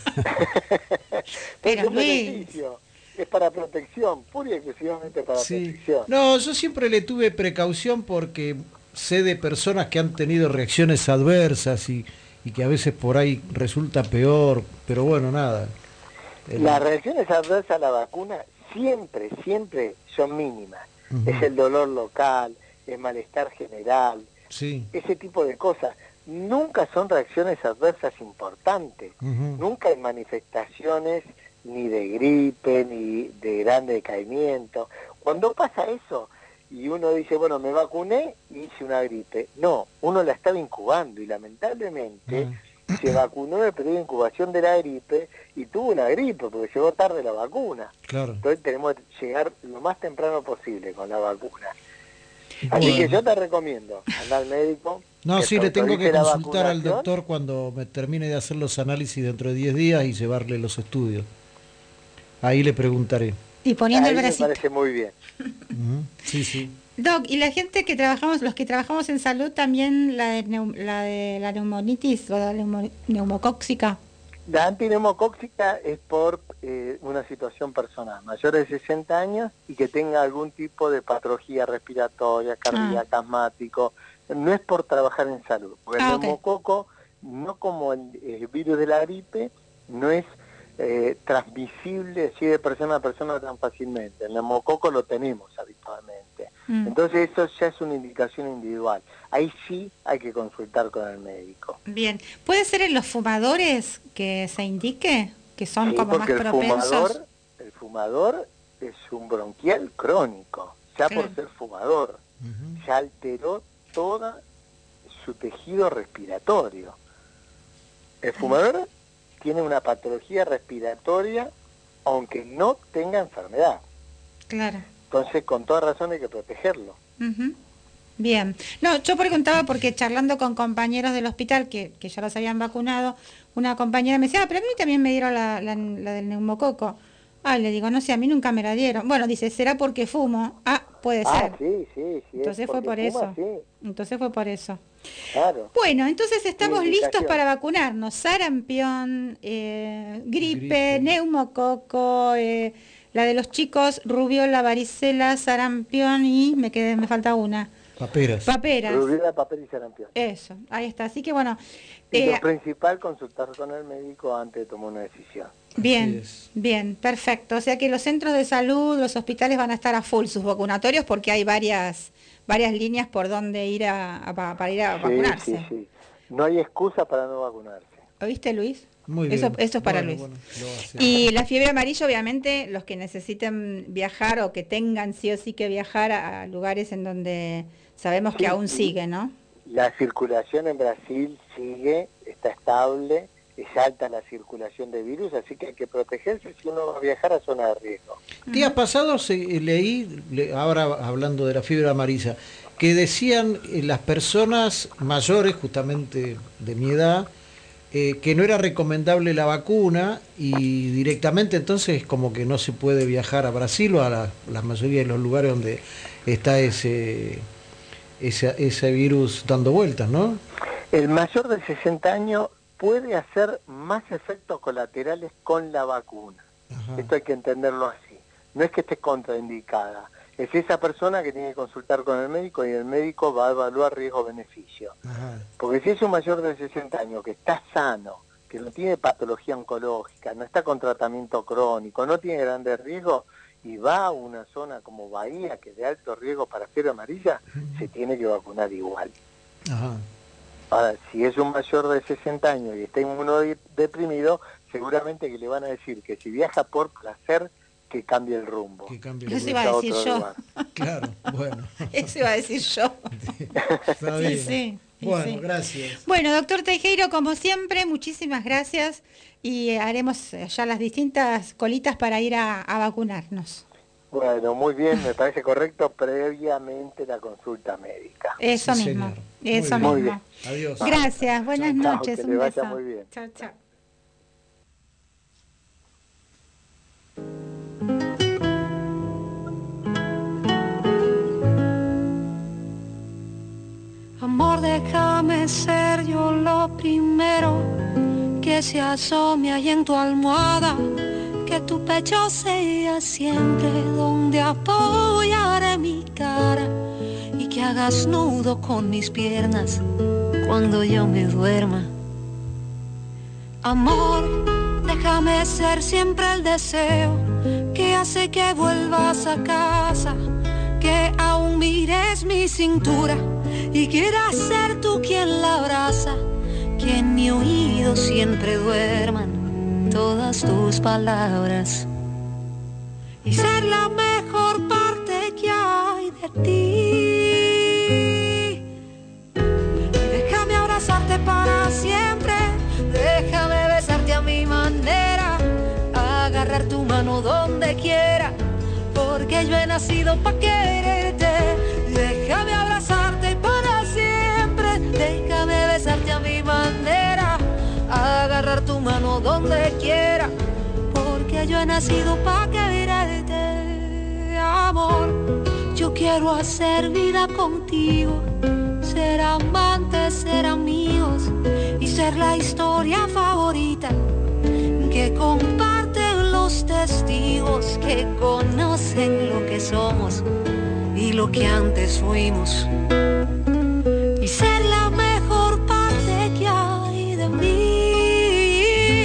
Speaker 4: Pero,
Speaker 9: es un
Speaker 4: Luis.
Speaker 9: beneficio, es para protección, pura y exclusivamente para
Speaker 5: Sí.
Speaker 9: protección.
Speaker 5: No, yo siempre le tuve precaución porque sé de personas que han tenido reacciones adversas y, y que a veces por ahí resulta peor, pero bueno, nada. El-
Speaker 9: Las reacciones adversas a la vacuna siempre, siempre son mínimas.
Speaker 5: Ujú.
Speaker 9: Es el dolor local, es malestar general,
Speaker 5: Sí.
Speaker 9: ese tipo de cosas. Nunca son reacciones adversas importantes.
Speaker 5: Ujú.
Speaker 9: Nunca hay manifestaciones ni de gripe, ni de gran decaimiento. Cuando pasa eso y uno dice, bueno, me vacuné y hice una gripe. No, uno la estaba incubando y lamentablemente
Speaker 5: Ah.
Speaker 9: se vacunó en el periodo de incubación de la gripe y tuvo una gripe porque llegó tarde la vacuna.
Speaker 5: Claro.
Speaker 9: Entonces tenemos que llegar lo más temprano posible con la vacuna.
Speaker 5: Bueno.
Speaker 9: Así que yo te recomiendo andar al médico.
Speaker 5: No,
Speaker 9: que
Speaker 5: sí,
Speaker 9: te
Speaker 5: le tengo que
Speaker 9: autorice la
Speaker 5: consultar al
Speaker 9: vacunación.
Speaker 5: doctor cuando me termine de hacer los análisis dentro de diez días y llevarle los estudios. Ahí le preguntaré.
Speaker 4: Y poniendo
Speaker 9: Ahí
Speaker 4: el
Speaker 9: me
Speaker 4: bracito.
Speaker 9: parece muy bien.
Speaker 5: Ujú. Sí, sí.
Speaker 4: Doc, y la gente que trabajamos, los que trabajamos en salud, también la de, neu- la, de la neumonitis o la neumo- neumocóxica.
Speaker 9: La antineumocóxica es por eh, una situación personal, mayores de sesenta años y que tenga algún tipo de patología respiratoria, cardíaca,
Speaker 4: Ah.
Speaker 9: asmático. No es por trabajar en salud, porque
Speaker 4: Ah,
Speaker 9: el
Speaker 4: ok.
Speaker 9: neumococo, no como el, el virus de la gripe, no es eh, transmisible así de persona a persona tan fácilmente. El neumococo lo tenemos habitualmente.
Speaker 4: Mm.
Speaker 9: Entonces eso ya es una indicación individual. Ahí sí hay que consultar con el médico.
Speaker 4: Bien. ¿Puede ser en los fumadores que se indique? Que son
Speaker 9: Sí,
Speaker 4: como más
Speaker 9: porque el
Speaker 4: propensos.
Speaker 9: fumador, el fumador es un bronquial crónico, ya
Speaker 4: Claro.
Speaker 9: por ser fumador,
Speaker 5: Ujú.
Speaker 9: ya alteró todo su tejido respiratorio. El fumador tiene una patología respiratoria aunque no tenga enfermedad.
Speaker 4: Claro.
Speaker 9: Entonces, con toda razón hay que protegerlo.
Speaker 4: Ujú. Bien. No, yo preguntaba porque charlando con compañeros del hospital que, que ya los habían vacunado, una compañera me decía, ah, pero a mí también me dieron la, la, la del neumococo. Ah, le digo, no sé, a mí nunca me la dieron. Bueno, dice, ¿será porque fumo? Ah, puede
Speaker 9: Ah,
Speaker 4: ser.
Speaker 9: sí, sí, sí.
Speaker 4: Entonces
Speaker 9: es
Speaker 4: fue por
Speaker 9: porque fuma,
Speaker 4: eso.
Speaker 9: sí,
Speaker 4: Entonces fue por eso.
Speaker 9: claro.
Speaker 4: Bueno, entonces estamos
Speaker 9: Indicación.
Speaker 4: listos para vacunarnos. Sarampión, eh, gripe,
Speaker 5: Gripe.
Speaker 4: neumococo, eh, la de los chicos, rubiola, varicela, sarampión y me quedé, me falta una.
Speaker 5: Paperas.
Speaker 4: Paperas.
Speaker 9: Rubiola, papel y sarampión.
Speaker 4: Eso, ahí está. Así que bueno,
Speaker 9: Y
Speaker 4: eh,
Speaker 9: lo principal, consultar con el médico antes de tomar una decisión.
Speaker 4: bien,
Speaker 5: es.
Speaker 4: bien, perfecto. O sea que los centros de salud, los hospitales van a estar a full sus vacunatorios porque hay varias varias líneas por donde ir a, a- para ir a
Speaker 9: Sí,
Speaker 4: vacunarse.
Speaker 9: sí, sí. No hay excusa para no vacunarse.
Speaker 4: ¿Oíste, Luis?
Speaker 5: Muy bien.
Speaker 4: Eso, eso es para
Speaker 5: Bueno,
Speaker 4: Luis.
Speaker 5: bueno, lo hacemos.
Speaker 4: Y la fiebre amarilla, obviamente, los que necesiten viajar o que tengan sí o sí que viajar a, a lugares en donde sabemos que
Speaker 9: Sí,
Speaker 4: aún
Speaker 9: sí.
Speaker 4: sigue, ¿no?
Speaker 9: La circulación en Brasil sigue, está estable, es alta la circulación de virus, así que hay que protegerse si uno va a viajar a zona de riesgo.
Speaker 5: Días pasados eh, leí, le- ahora hablando de la fiebre amarilla, que decían eh, las personas mayores, justamente de mi edad, eh, que no era recomendable la vacuna y directamente entonces como que no se puede viajar a Brasil o a la, la mayoría de los lugares donde está ese, ese, ese virus dando vueltas, ¿no?
Speaker 9: El mayor de sesenta años puede hacer más efectos colaterales con la vacuna.
Speaker 5: Ajá.
Speaker 9: Esto hay que entenderlo así. No es que esté contraindicada. Es esa persona que tiene que consultar con el médico y el médico va a evaluar riesgo-beneficio.
Speaker 5: Ajá.
Speaker 9: Porque si es un mayor de sesenta años que está sano, que no tiene patología oncológica, no está con tratamiento crónico, no tiene grandes riesgos y va a una zona como Bahía, que es de alto riesgo para fiebre amarilla, se tiene que vacunar igual.
Speaker 5: Ajá.
Speaker 9: Ahora, si es un mayor de sesenta años y está inmunodeprimido, seguramente que le van a decir que si viaja por placer, que cambie el rumbo.
Speaker 5: Que cambie
Speaker 4: Eso
Speaker 5: el
Speaker 4: iba
Speaker 5: lugar.
Speaker 4: a decir
Speaker 9: otro
Speaker 4: yo.
Speaker 9: lugar.
Speaker 5: Claro, bueno.
Speaker 4: Eso iba a decir yo.
Speaker 5: Está
Speaker 4: Sí,
Speaker 5: bien.
Speaker 4: sí, sí,
Speaker 5: Bueno,
Speaker 4: sí.
Speaker 5: gracias.
Speaker 4: Bueno, doctor Teijeiro, como siempre, muchísimas gracias y eh, haremos eh, ya las distintas colitas para ir a, a vacunarnos.
Speaker 9: Bueno, muy bien, me parece correcto previamente la consulta médica.
Speaker 4: Eso
Speaker 5: Sí,
Speaker 4: mismo,
Speaker 5: señor.
Speaker 4: eso
Speaker 5: Muy
Speaker 9: bien.
Speaker 4: mismo.
Speaker 5: Muy bien. Adiós.
Speaker 4: Gracias, buenas
Speaker 9: Chao,
Speaker 4: noches,
Speaker 9: que
Speaker 4: un
Speaker 9: le vaya
Speaker 4: beso.
Speaker 9: muy bien.
Speaker 4: Chao, chao.
Speaker 10: Amor, déjame ser yo lo primero que se asome ahí en tu almohada, que tu pecho sea siempre donde apoyaré mi cara y que hagas nudo con mis piernas cuando yo me duerma. Amor, déjame ser siempre el deseo que hace que vuelvas a casa, que aún mires mi cintura y quieras ser tú quien la abraza, que en mi oído siempre duerman todas tus palabras y ser la mejor parte que hay de ti. Y déjame abrazarte para siempre, porque yo he nacido para quererte. Déjame abrazarte para siempre, déjame besarte a mi manera, agarrar tu mano donde quiera, porque yo he nacido para quererte. Amor, yo quiero hacer vida contigo, ser amantes, ser amigos y ser la historia favorita que comparten los testigos que conocen lo que somos y lo que antes fuimos, y ser la mejor parte que hay de mí.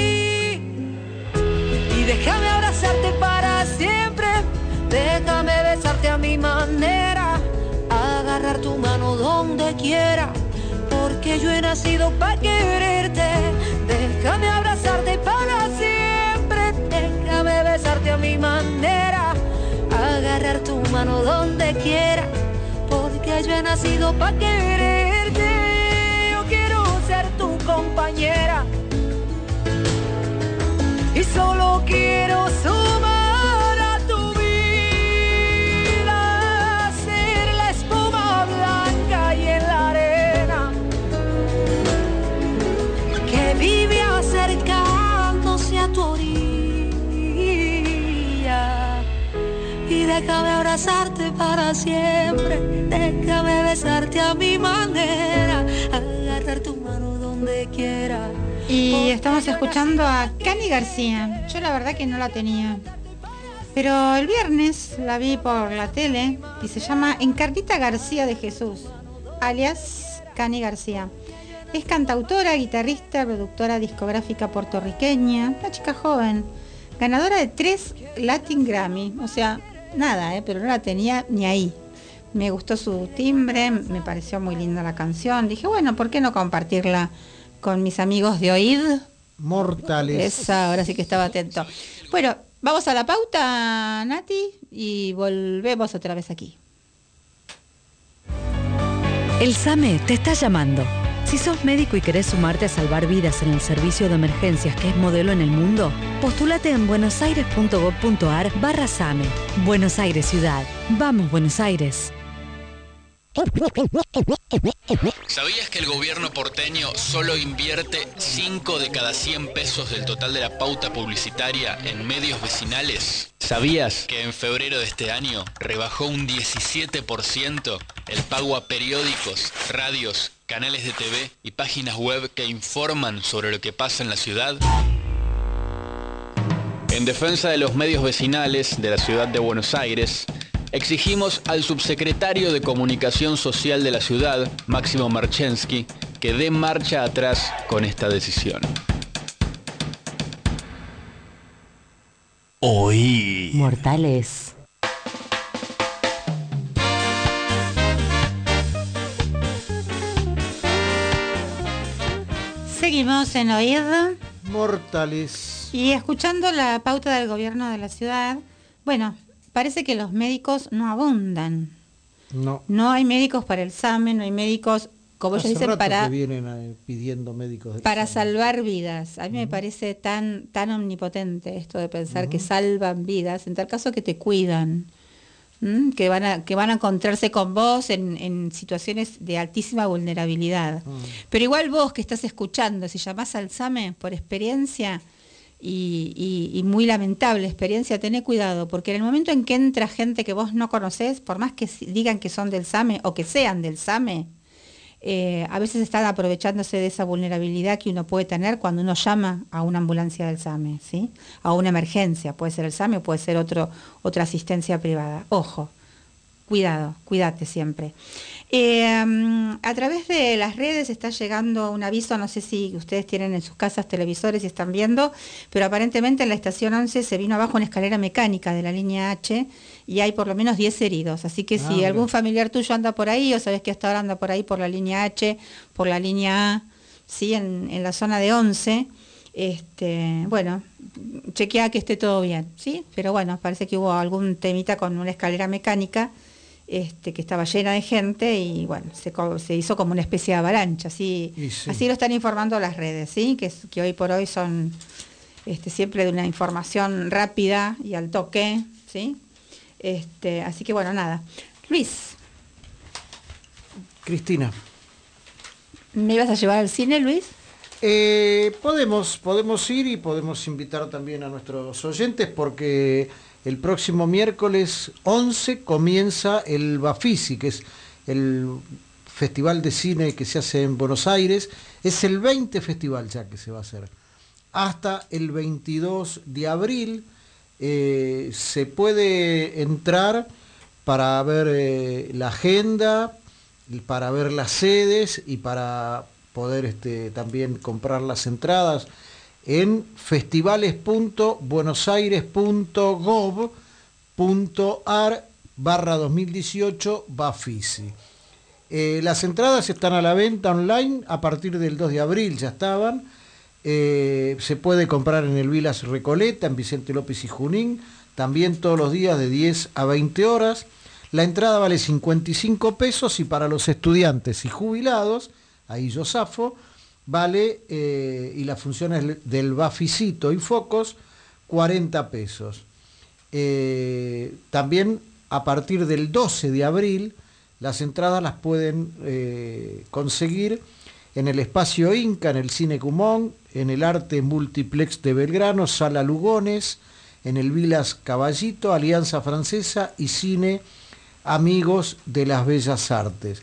Speaker 10: Y déjame abrazarte para siempre, déjame besarte a mi manera, agarrar tu mano donde quiera, porque yo he nacido para quererte. Déjame abrazarte para siempre, déjame besarte a mi manera, agarrar tu mano donde quiera, porque yo he nacido para quererte. Yo quiero ser tu compañera y solo quiero sumar a tu vida, ser la espuma blanca y en la arena que vive acercándose a tu orilla. Y déjame abrazarte para siempre, déjame besarte a mi manera, agarrar tu mano donde quiera.
Speaker 4: Y estamos escuchando a Cani García. Yo la verdad que no la tenía, pero el viernes la vi por la tele y se llama Encarnita García de Jesús, alias Cani García. Es cantautora, guitarrista, productora discográfica puertorriqueña, una chica joven, ganadora de tres Latin Grammy, o sea, nada, ¿eh? Pero no la tenía ni ahí. Me gustó su timbre, me pareció muy linda la canción. Dije, bueno, ¿por qué no compartirla con mis amigos de Oíd
Speaker 5: Mortales?
Speaker 4: Esa, ahora sí que estaba atento. Bueno, vamos a la pauta, Nati, y volvemos otra vez aquí.
Speaker 6: El SAME te está llamando. Si sos médico y querés sumarte a salvar vidas en el servicio de emergencias que es modelo en el mundo, postúlate en buenosaires.gov.ar barra SAME. Buenos Aires Ciudad. Vamos, Buenos Aires.
Speaker 7: ¿Sabías que el gobierno porteño solo invierte cinco de cada cien pesos del total de la pauta publicitaria en medios vecinales? ¿Sabías que en febrero de este año rebajó un diecisiete por ciento el pago a periódicos, radios, canales de T V y páginas web que informan sobre lo que pasa en la ciudad? En defensa de los medios vecinales de la ciudad de Buenos Aires, exigimos al subsecretario de Comunicación Social de la ciudad, Máximo Marchensky, que dé marcha atrás con esta decisión.
Speaker 1: Oí.
Speaker 3: Mortales.
Speaker 4: Seguimos en Oíd
Speaker 5: Mortales.
Speaker 4: y escuchando la pauta del gobierno de la ciudad. Bueno, parece que los médicos no abundan.
Speaker 5: No.
Speaker 4: No hay médicos para el SAME, no hay médicos, como ellos
Speaker 5: Hace
Speaker 4: dicen,
Speaker 5: rato
Speaker 4: para,
Speaker 5: que vienen eh, pidiendo médicos. del
Speaker 4: para
Speaker 5: SAME.
Speaker 4: salvar vidas. A mí me parece tan, tan omnipotente esto de pensar que salvan vidas, en tal caso que te cuidan, ¿m? que van a, que van a encontrarse con vos en, en situaciones de altísima vulnerabilidad. Pero igual vos que estás escuchando, si llamás al SAME por experiencia, Y, y, y muy lamentable experiencia, tené cuidado, porque en el momento en que entra gente que vos no conocés, por más que digan que son del SAME o que sean del SAME, eh, a veces están aprovechándose de esa vulnerabilidad que uno puede tener cuando uno llama a una ambulancia del SAME, ¿sí? A una emergencia, puede ser el SAME o puede ser otro, otra asistencia privada. Ojo, cuidado, cuídate siempre. Eh, a través de las redes está llegando un aviso, no sé si ustedes tienen en sus casas televisores y están viendo, pero aparentemente en la estación once se vino abajo una escalera mecánica de la línea H y hay por lo menos diez heridos, así que ah, si mira. algún familiar tuyo anda por ahí, o sabes que hasta ahora anda por ahí por la línea H, por la línea A, ¿sí? en, en la zona de once, este, bueno, chequea que esté todo bien, ¿sí? Pero bueno, parece que hubo algún temita con una escalera mecánica, Este, que estaba llena de gente y bueno, se, se hizo como una especie de avalancha, así, sí. así lo están informando las redes, ¿sí? que, que hoy por hoy son este, siempre de una información rápida y al toque, ¿sí? Este, así que bueno, nada. Luis.
Speaker 5: Cristina.
Speaker 4: ¿Me ibas a llevar al cine, Luis?
Speaker 5: Eh, podemos, podemos ir y podemos invitar también a nuestros oyentes porque el próximo miércoles once comienza el Bafisi, que es el festival de cine que se hace en Buenos Aires. Es el veinte festival ya que se va a hacer. Hasta el veintidós de abril eh, se puede entrar para ver eh, la agenda, para ver las sedes y para poder este, también comprar las entradas en festivales punto buenosaires punto gov punto ar barra dos mil dieciocho Bafisi. Eh, las entradas están a la venta online a partir del dos de abril, ya estaban. Eh, se puede comprar en el Vilas Recoleta, en Vicente López y Junín, también todos los días de diez a veinte horas. La entrada vale cincuenta y cinco pesos y para los estudiantes y jubilados, ahí yo zafo, vale, eh, y las funciones del Bafisito y Focos, cuarenta pesos. Eh, también a partir del doce de abril, las entradas las pueden eh, conseguir en el Espacio Inca, en el Cine Cumón, en el Arte Multiplex de Belgrano, Sala Lugones, en el Vilas Caballito, Alianza Francesa y Cine Amigos de las Bellas Artes.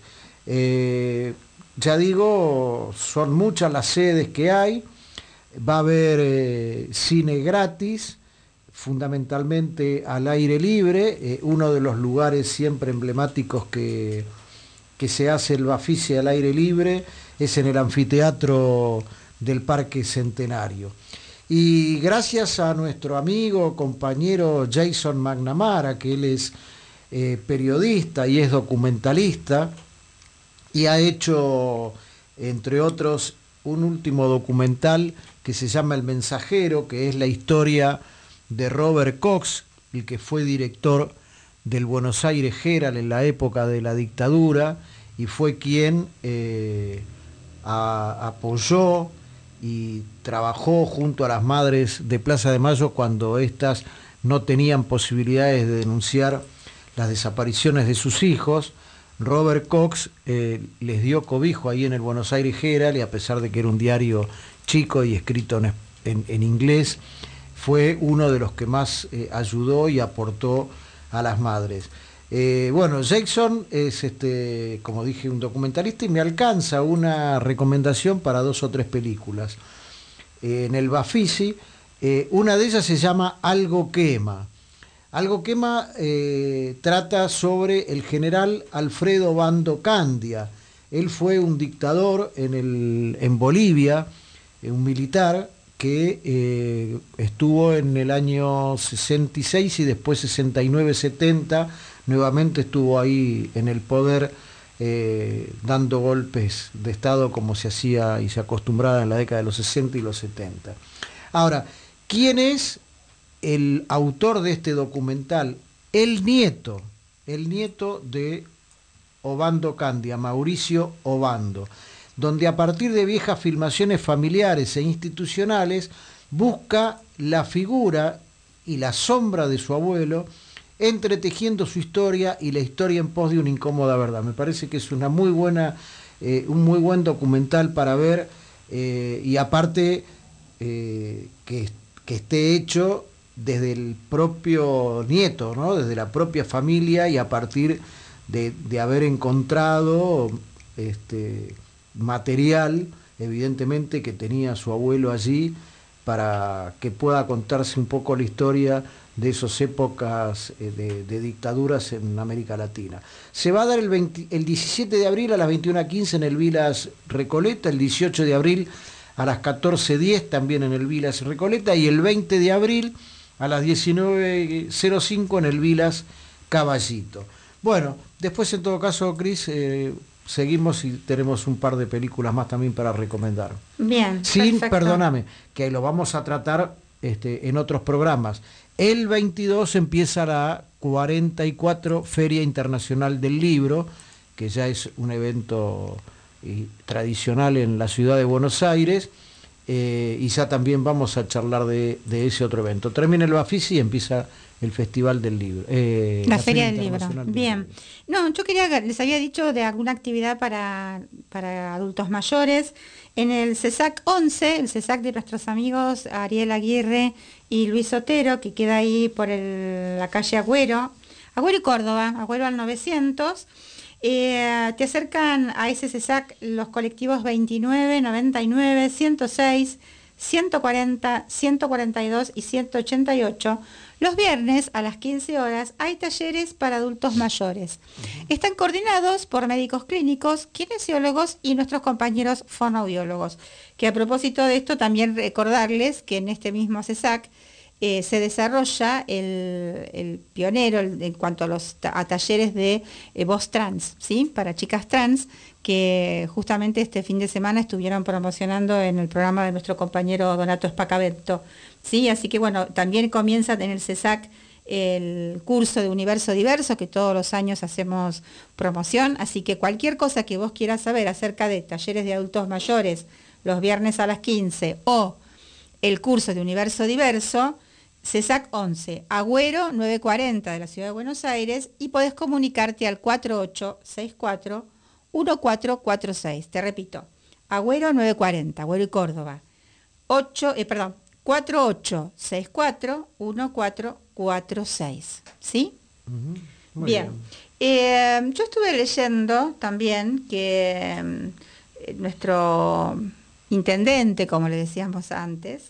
Speaker 5: Eh, ya digo, son muchas las sedes que hay, va a haber eh, cine gratis, fundamentalmente al aire libre, eh, uno de los lugares siempre emblemáticos que, que se hace el Bafisi al aire libre es en el anfiteatro del Parque Centenario. Y gracias a nuestro amigo, compañero Jason McNamara, que él es eh, periodista y es documentalista, y ha hecho, entre otros, un último documental que se llama El Mensajero, que es la historia de Robert Cox, el que fue director del Buenos Aires Herald en la época de la dictadura, y fue quien eh, a, apoyó y trabajó junto a las madres de Plaza de Mayo cuando éstas no tenían posibilidades de denunciar las desapariciones de sus hijos. Robert Cox eh, les dio cobijo ahí en el Buenos Aires Herald, y a pesar de que era un diario chico y escrito en, en, en inglés, fue uno de los que más eh, ayudó y aportó a las madres. Eh, bueno, Jackson es, este, como dije, un documentalista y me alcanza una recomendación para dos o tres películas. Eh, en el Bafisi, eh, una de ellas se llama Algo Quema. Algo Quema eh, trata sobre el general Alfredo Bando Candia. Él fue un dictador en, el, en Bolivia, eh, un militar que eh, estuvo en el año sesenta y seis y después sesenta y nueve setenta, nuevamente estuvo ahí en el poder eh, dando golpes de Estado como se hacía y se acostumbraba en la década de los sesenta y los setenta. Ahora, ¿quién es el autor de este documental? El nieto, el nieto de Obando Candia, Mauricio Obando, donde a partir de viejas filmaciones familiares e institucionales busca la figura y la sombra de su abuelo, entretejiendo su historia y la historia en pos de una incómoda verdad. Me parece que es una muy buena, eh, un muy buen documental para ver, eh, y aparte eh, que, que esté hecho desde el propio nieto, ¿no? Desde la propia familia, y a partir de, de haber encontrado este, material, evidentemente, que tenía su abuelo allí, para que pueda contarse un poco la historia de esas épocas de, de dictaduras en América Latina. Se va a dar el, veinte, el diecisiete de abril a las veintiuna quince en el Vilas Recoleta, el dieciocho de abril a las catorce diez también en el Vilas Recoleta, y el veinte de abril a las diecinueve cero cinco en el Vilas Caballito. Bueno, después en todo caso, Cris, eh, seguimos y tenemos un par de películas más también para recomendar.
Speaker 4: Bien,
Speaker 5: Sin,
Speaker 4: perfecto.
Speaker 5: perdóname, que lo vamos a tratar este, en otros programas. El veintidós empieza la cuarenta y cuatro Feria Internacional del Libro, que ya es un evento eh, tradicional en la ciudad de Buenos Aires, eh, y ya también vamos a charlar de, de ese otro evento. Termina el Bafisi y empieza el Festival del Libro. Eh,
Speaker 4: la, la Feria del Libro. Bien. No, yo quería, les había dicho de alguna actividad para, para adultos mayores. En el CESAC once, el CESAC de nuestros amigos Ariel Aguirre y Luis Otero, que queda ahí por el, la calle Agüero, Agüero y Córdoba, Agüero al novecientos, eh, te acercan a ese CESAC los colectivos veintinueve, noventa y nueve, ciento seis, ciento cuarenta, ciento cuarenta y dos y ciento ochenta y ocho. Los viernes a las quince horas hay talleres para adultos mayores. Están coordinados por médicos clínicos, kinesiólogos y nuestros compañeros fonoaudiólogos. Que a propósito de esto también recordarles que en este mismo CESAC eh, se desarrolla el, el pionero el, en cuanto a los a talleres de eh, voz trans, ¿sí? Para chicas trans, que justamente este fin de semana estuvieron promocionando en el programa de nuestro compañero Donato Espacavento. Sí, así que bueno, también comienza en el CESAC el curso de Universo Diverso, que todos los años hacemos promoción, así que cualquier cosa que vos quieras saber acerca de talleres de adultos mayores los viernes a las quince o el curso de Universo Diverso, CESAC once, Agüero nueve cuarenta de la Ciudad de Buenos Aires, y podés comunicarte al cuatro ocho seis cuatro uno cuatro cuatro seis. Te repito, Agüero nueve cuarenta, Agüero y Córdoba, ocho, eh, perdón, cuatro ocho seis cuatro uno cuatro cuatro seis. ¿Sí? Uh-huh. Bien. bien. Eh, yo estuve leyendo también que eh, nuestro intendente, como le decíamos antes,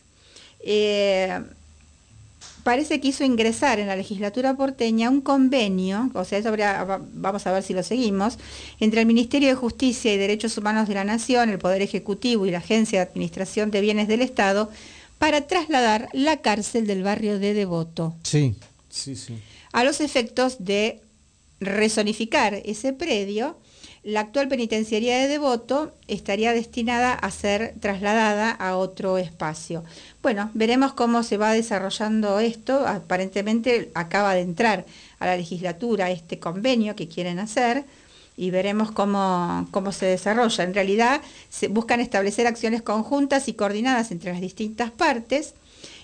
Speaker 4: eh, parece que hizo ingresar en la legislatura porteña un convenio, o sea, eso habría, vamos a ver si lo seguimos, entre el Ministerio de Justicia y Derechos Humanos de la Nación, el Poder Ejecutivo y la Agencia de Administración de Bienes del Estado, para trasladar la cárcel del barrio de Devoto.
Speaker 5: Sí, sí, sí.
Speaker 4: A los efectos de rezonificar ese predio, la actual penitenciaría de Devoto estaría destinada a ser trasladada a otro espacio. Bueno, veremos cómo se va desarrollando esto. Aparentemente acaba de entrar a la legislatura este convenio que quieren hacer, y veremos cómo, cómo se desarrolla. En realidad se buscan establecer acciones conjuntas y coordinadas entre las distintas partes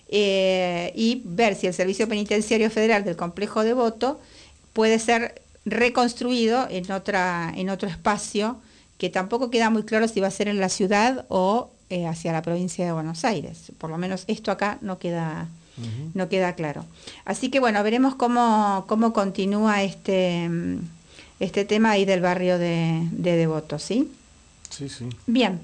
Speaker 4: eh, y ver si el Servicio Penitenciario Federal del Complejo Devoto puede ser reconstruido en otra en otro espacio, que tampoco queda muy claro si va a ser en la ciudad o eh, hacia la provincia de Buenos Aires. Por lo menos esto acá no queda uh-huh. no queda claro. Así que bueno, veremos cómo, cómo continúa este... este tema ahí del barrio de, de Devoto, ¿sí?
Speaker 5: Sí, sí.
Speaker 4: Bien.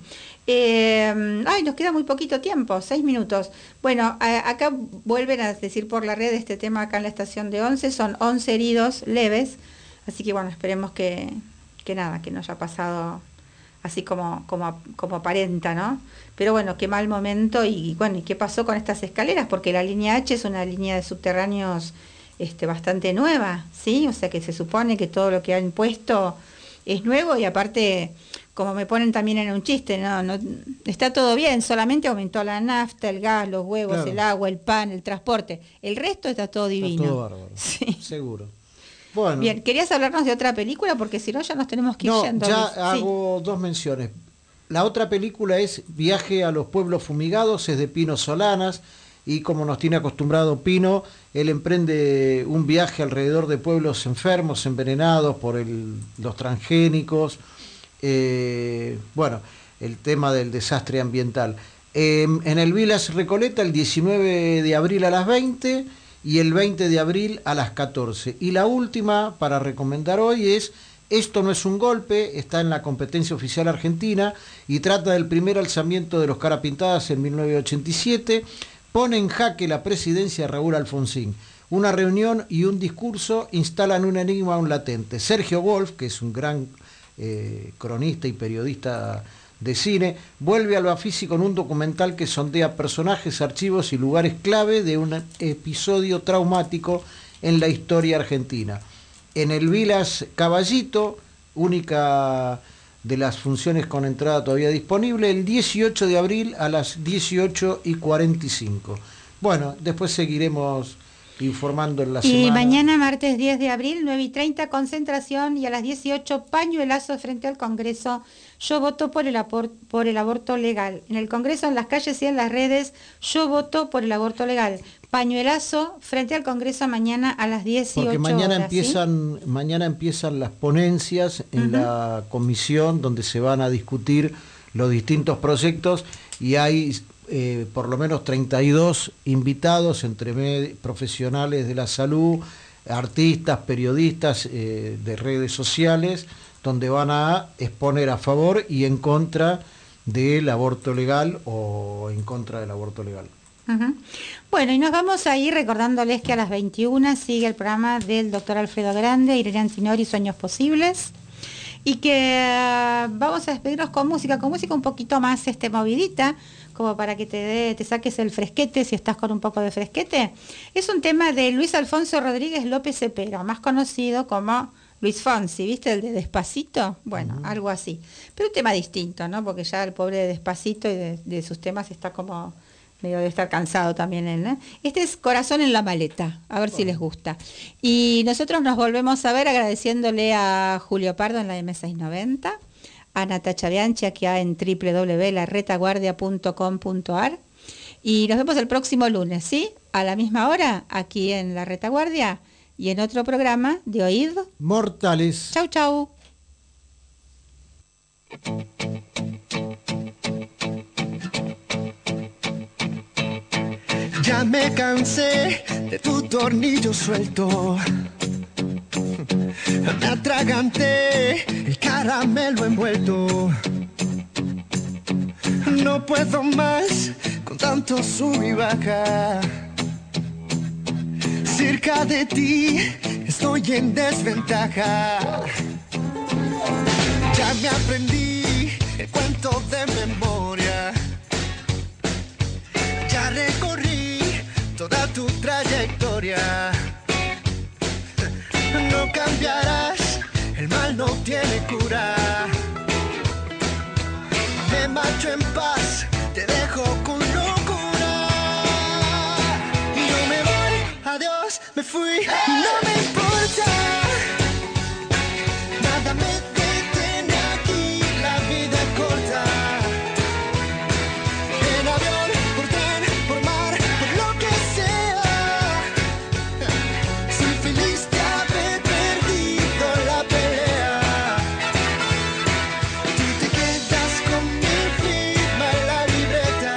Speaker 4: Eh, ay, nos queda muy poquito tiempo, seis minutos. Bueno, a, acá vuelven a decir por la red este tema acá en la estación de once, son once heridos leves, así que bueno, esperemos que, que nada, que no haya pasado así como, como, como aparenta, ¿no? Pero bueno, qué mal momento, y bueno, ¿y qué pasó con estas escaleras? Porque la línea H es una línea de subterráneos Este, bastante nueva, ¿sí? O sea que se supone que todo lo que han puesto es nuevo, y aparte, como me ponen también en un chiste, no, no está todo bien, solamente aumentó la nafta, el gas, los huevos, claro, el agua, el pan, el transporte, el resto está todo divino.
Speaker 5: Está todo bárbaro, sí, seguro. Bueno.
Speaker 4: Bien, ¿querías hablarnos de otra película? Porque si no ya nos tenemos que ir
Speaker 5: no,
Speaker 4: yendo.
Speaker 5: Ya
Speaker 4: sí.
Speaker 5: hago dos menciones. La otra película es Viaje a los Pueblos Fumigados, es de Pino Solanas, y como nos tiene acostumbrado Pino, él emprende un viaje alrededor de pueblos enfermos, envenenados por el, los transgénicos, eh, bueno, el tema del desastre ambiental. Eh, en el Vilas Recoleta, el diecinueve de abril a las veinte y el veinte de abril a las catorce. Y la última para recomendar hoy es Esto no es un golpe, está en la competencia oficial argentina y trata del primer alzamiento de los Cara Pintadas en mil novecientos ochenta y siete, pone en jaque la presidencia de Raúl Alfonsín. Una reunión y un discurso instalan un enigma aún latente. Sergio Wolf, que es un gran eh, cronista y periodista de cine, vuelve al Bafisi con un documental que sondea personajes, archivos y lugares clave de un episodio traumático en la historia argentina. En el Vilas Caballito, única de las funciones con entrada todavía disponible, el dieciocho de abril a las dieciocho y cuarenta y cinco. Bueno, después seguiremos informando en la
Speaker 4: Y
Speaker 5: semana.
Speaker 4: mañana, martes diez de abril, nueve y treinta, concentración, y a las dieciocho, pañuelazo frente al Congreso. Yo voto por el, apor- por el aborto legal. En el Congreso, en las calles y en las redes, yo voto por el aborto legal. Pañuelazo frente al Congreso mañana a las dieciocho
Speaker 5: Porque mañana
Speaker 4: horas,
Speaker 5: empiezan, ¿sí? mañana empiezan las ponencias en uh-huh. la comisión donde se van a discutir los distintos proyectos y hay eh, por lo menos treinta y dos invitados entre med- profesionales de la salud, artistas, periodistas eh, de redes sociales, donde van a exponer a favor y en contra del aborto legal o en contra del aborto legal.
Speaker 4: Uh-huh. Bueno, y nos vamos a ir recordándoles que a las veintiuna sigue el programa del doctor Alfredo Grande, Irene Antinori, Sueños Posibles, y que uh, vamos a despedirnos con música, con música un poquito más este movidita, como para que te dé, te saques el fresquete, si estás con un poco de fresquete. Es un tema de Luis Alfonso Rodríguez López Cepero, más conocido como Luis Fonsi, ¿viste? El de Despacito, bueno, uh-huh. algo así. Pero un tema distinto, ¿no? Porque ya el pobre de Despacito y de, de sus temas está como medio de estar cansado también él, ¿no? Este es Corazón en la maleta, a ver oh. si les gusta. Y nosotros nos volvemos a ver agradeciéndole a Julio Pardo en la eme seiscientos noventa, a Natacha Bianchi aquí en doble u doble u doble u punto la retaguardia punto com punto a r, y nos vemos el próximo lunes, ¿sí? A la misma hora, aquí en La Retaguardia, y en otro programa de Oíd
Speaker 5: Mortales.
Speaker 4: Chau, chau.
Speaker 11: Ya me cansé de tu tornillo suelto. Me atraganté el caramelo envuelto. No puedo más con tanto sub y baja. Cerca de ti estoy en desventaja. Ya me aprendí el cuento de memoria. Ya recorrí toda tu trayectoria. No cambiarás, el mal no tiene cura. Me marcho en paz, te dejo con locura. Y yo me voy, adiós, me fui, no me importa. Nada me detiene aquí, la vida es corta. En avión, por tren, por mar, por lo que sea. Soy feliz de haber perdido la pelea. Tú te quedas con mi firma en la libreta.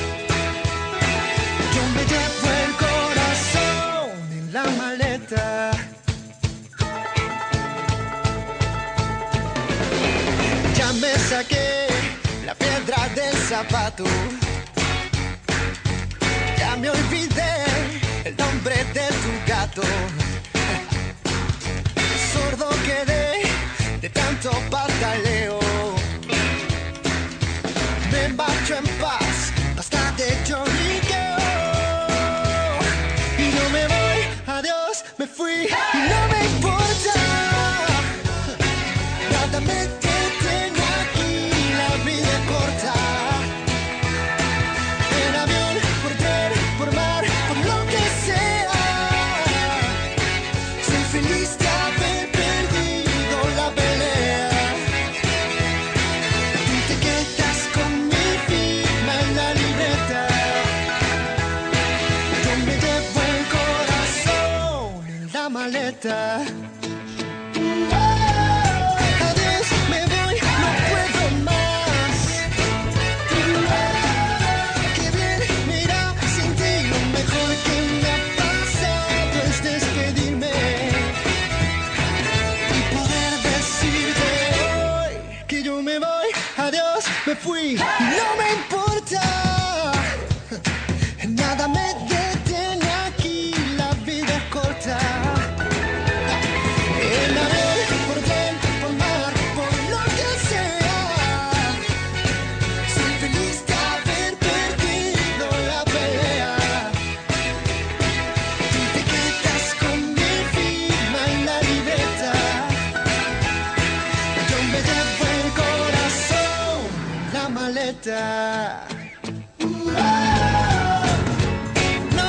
Speaker 11: Yo me llevo el corazón en la maleta. Ya me saqué la piedra del zapato. Ya me olvidé el nombre de tu gato. Sordo quedé de tanto pataleo. Me marcho en paz, basta de lloriqueo. Y no me voy, adiós, me fui, y no me importa. Nada me detiene aquí, la vida es corta. En avión, por tren, por mar, por lo que sea. Soy feliz de haber perdido la pelea. Tú te quedas con mi firma en la libreta. Yo me llevo el corazón en la maleta. Adiós, me voy, no puedo más. Qué bien, mira, sin ti lo mejor que me ha pasado es despedirme y poder decirte hoy que yo me voy, adiós, me fui, no me importa. Nada me detiene aquí, la vida es corta. En avión, por tren, por mar, por lo que sea. Soy feliz de haber perdido la pelea. Tú te quedas con mi firma en la libreta. Yo me llevo el corazón, la maleta. No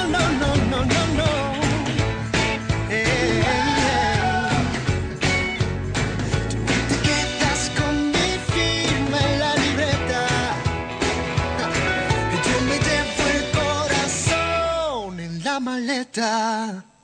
Speaker 11: maleta.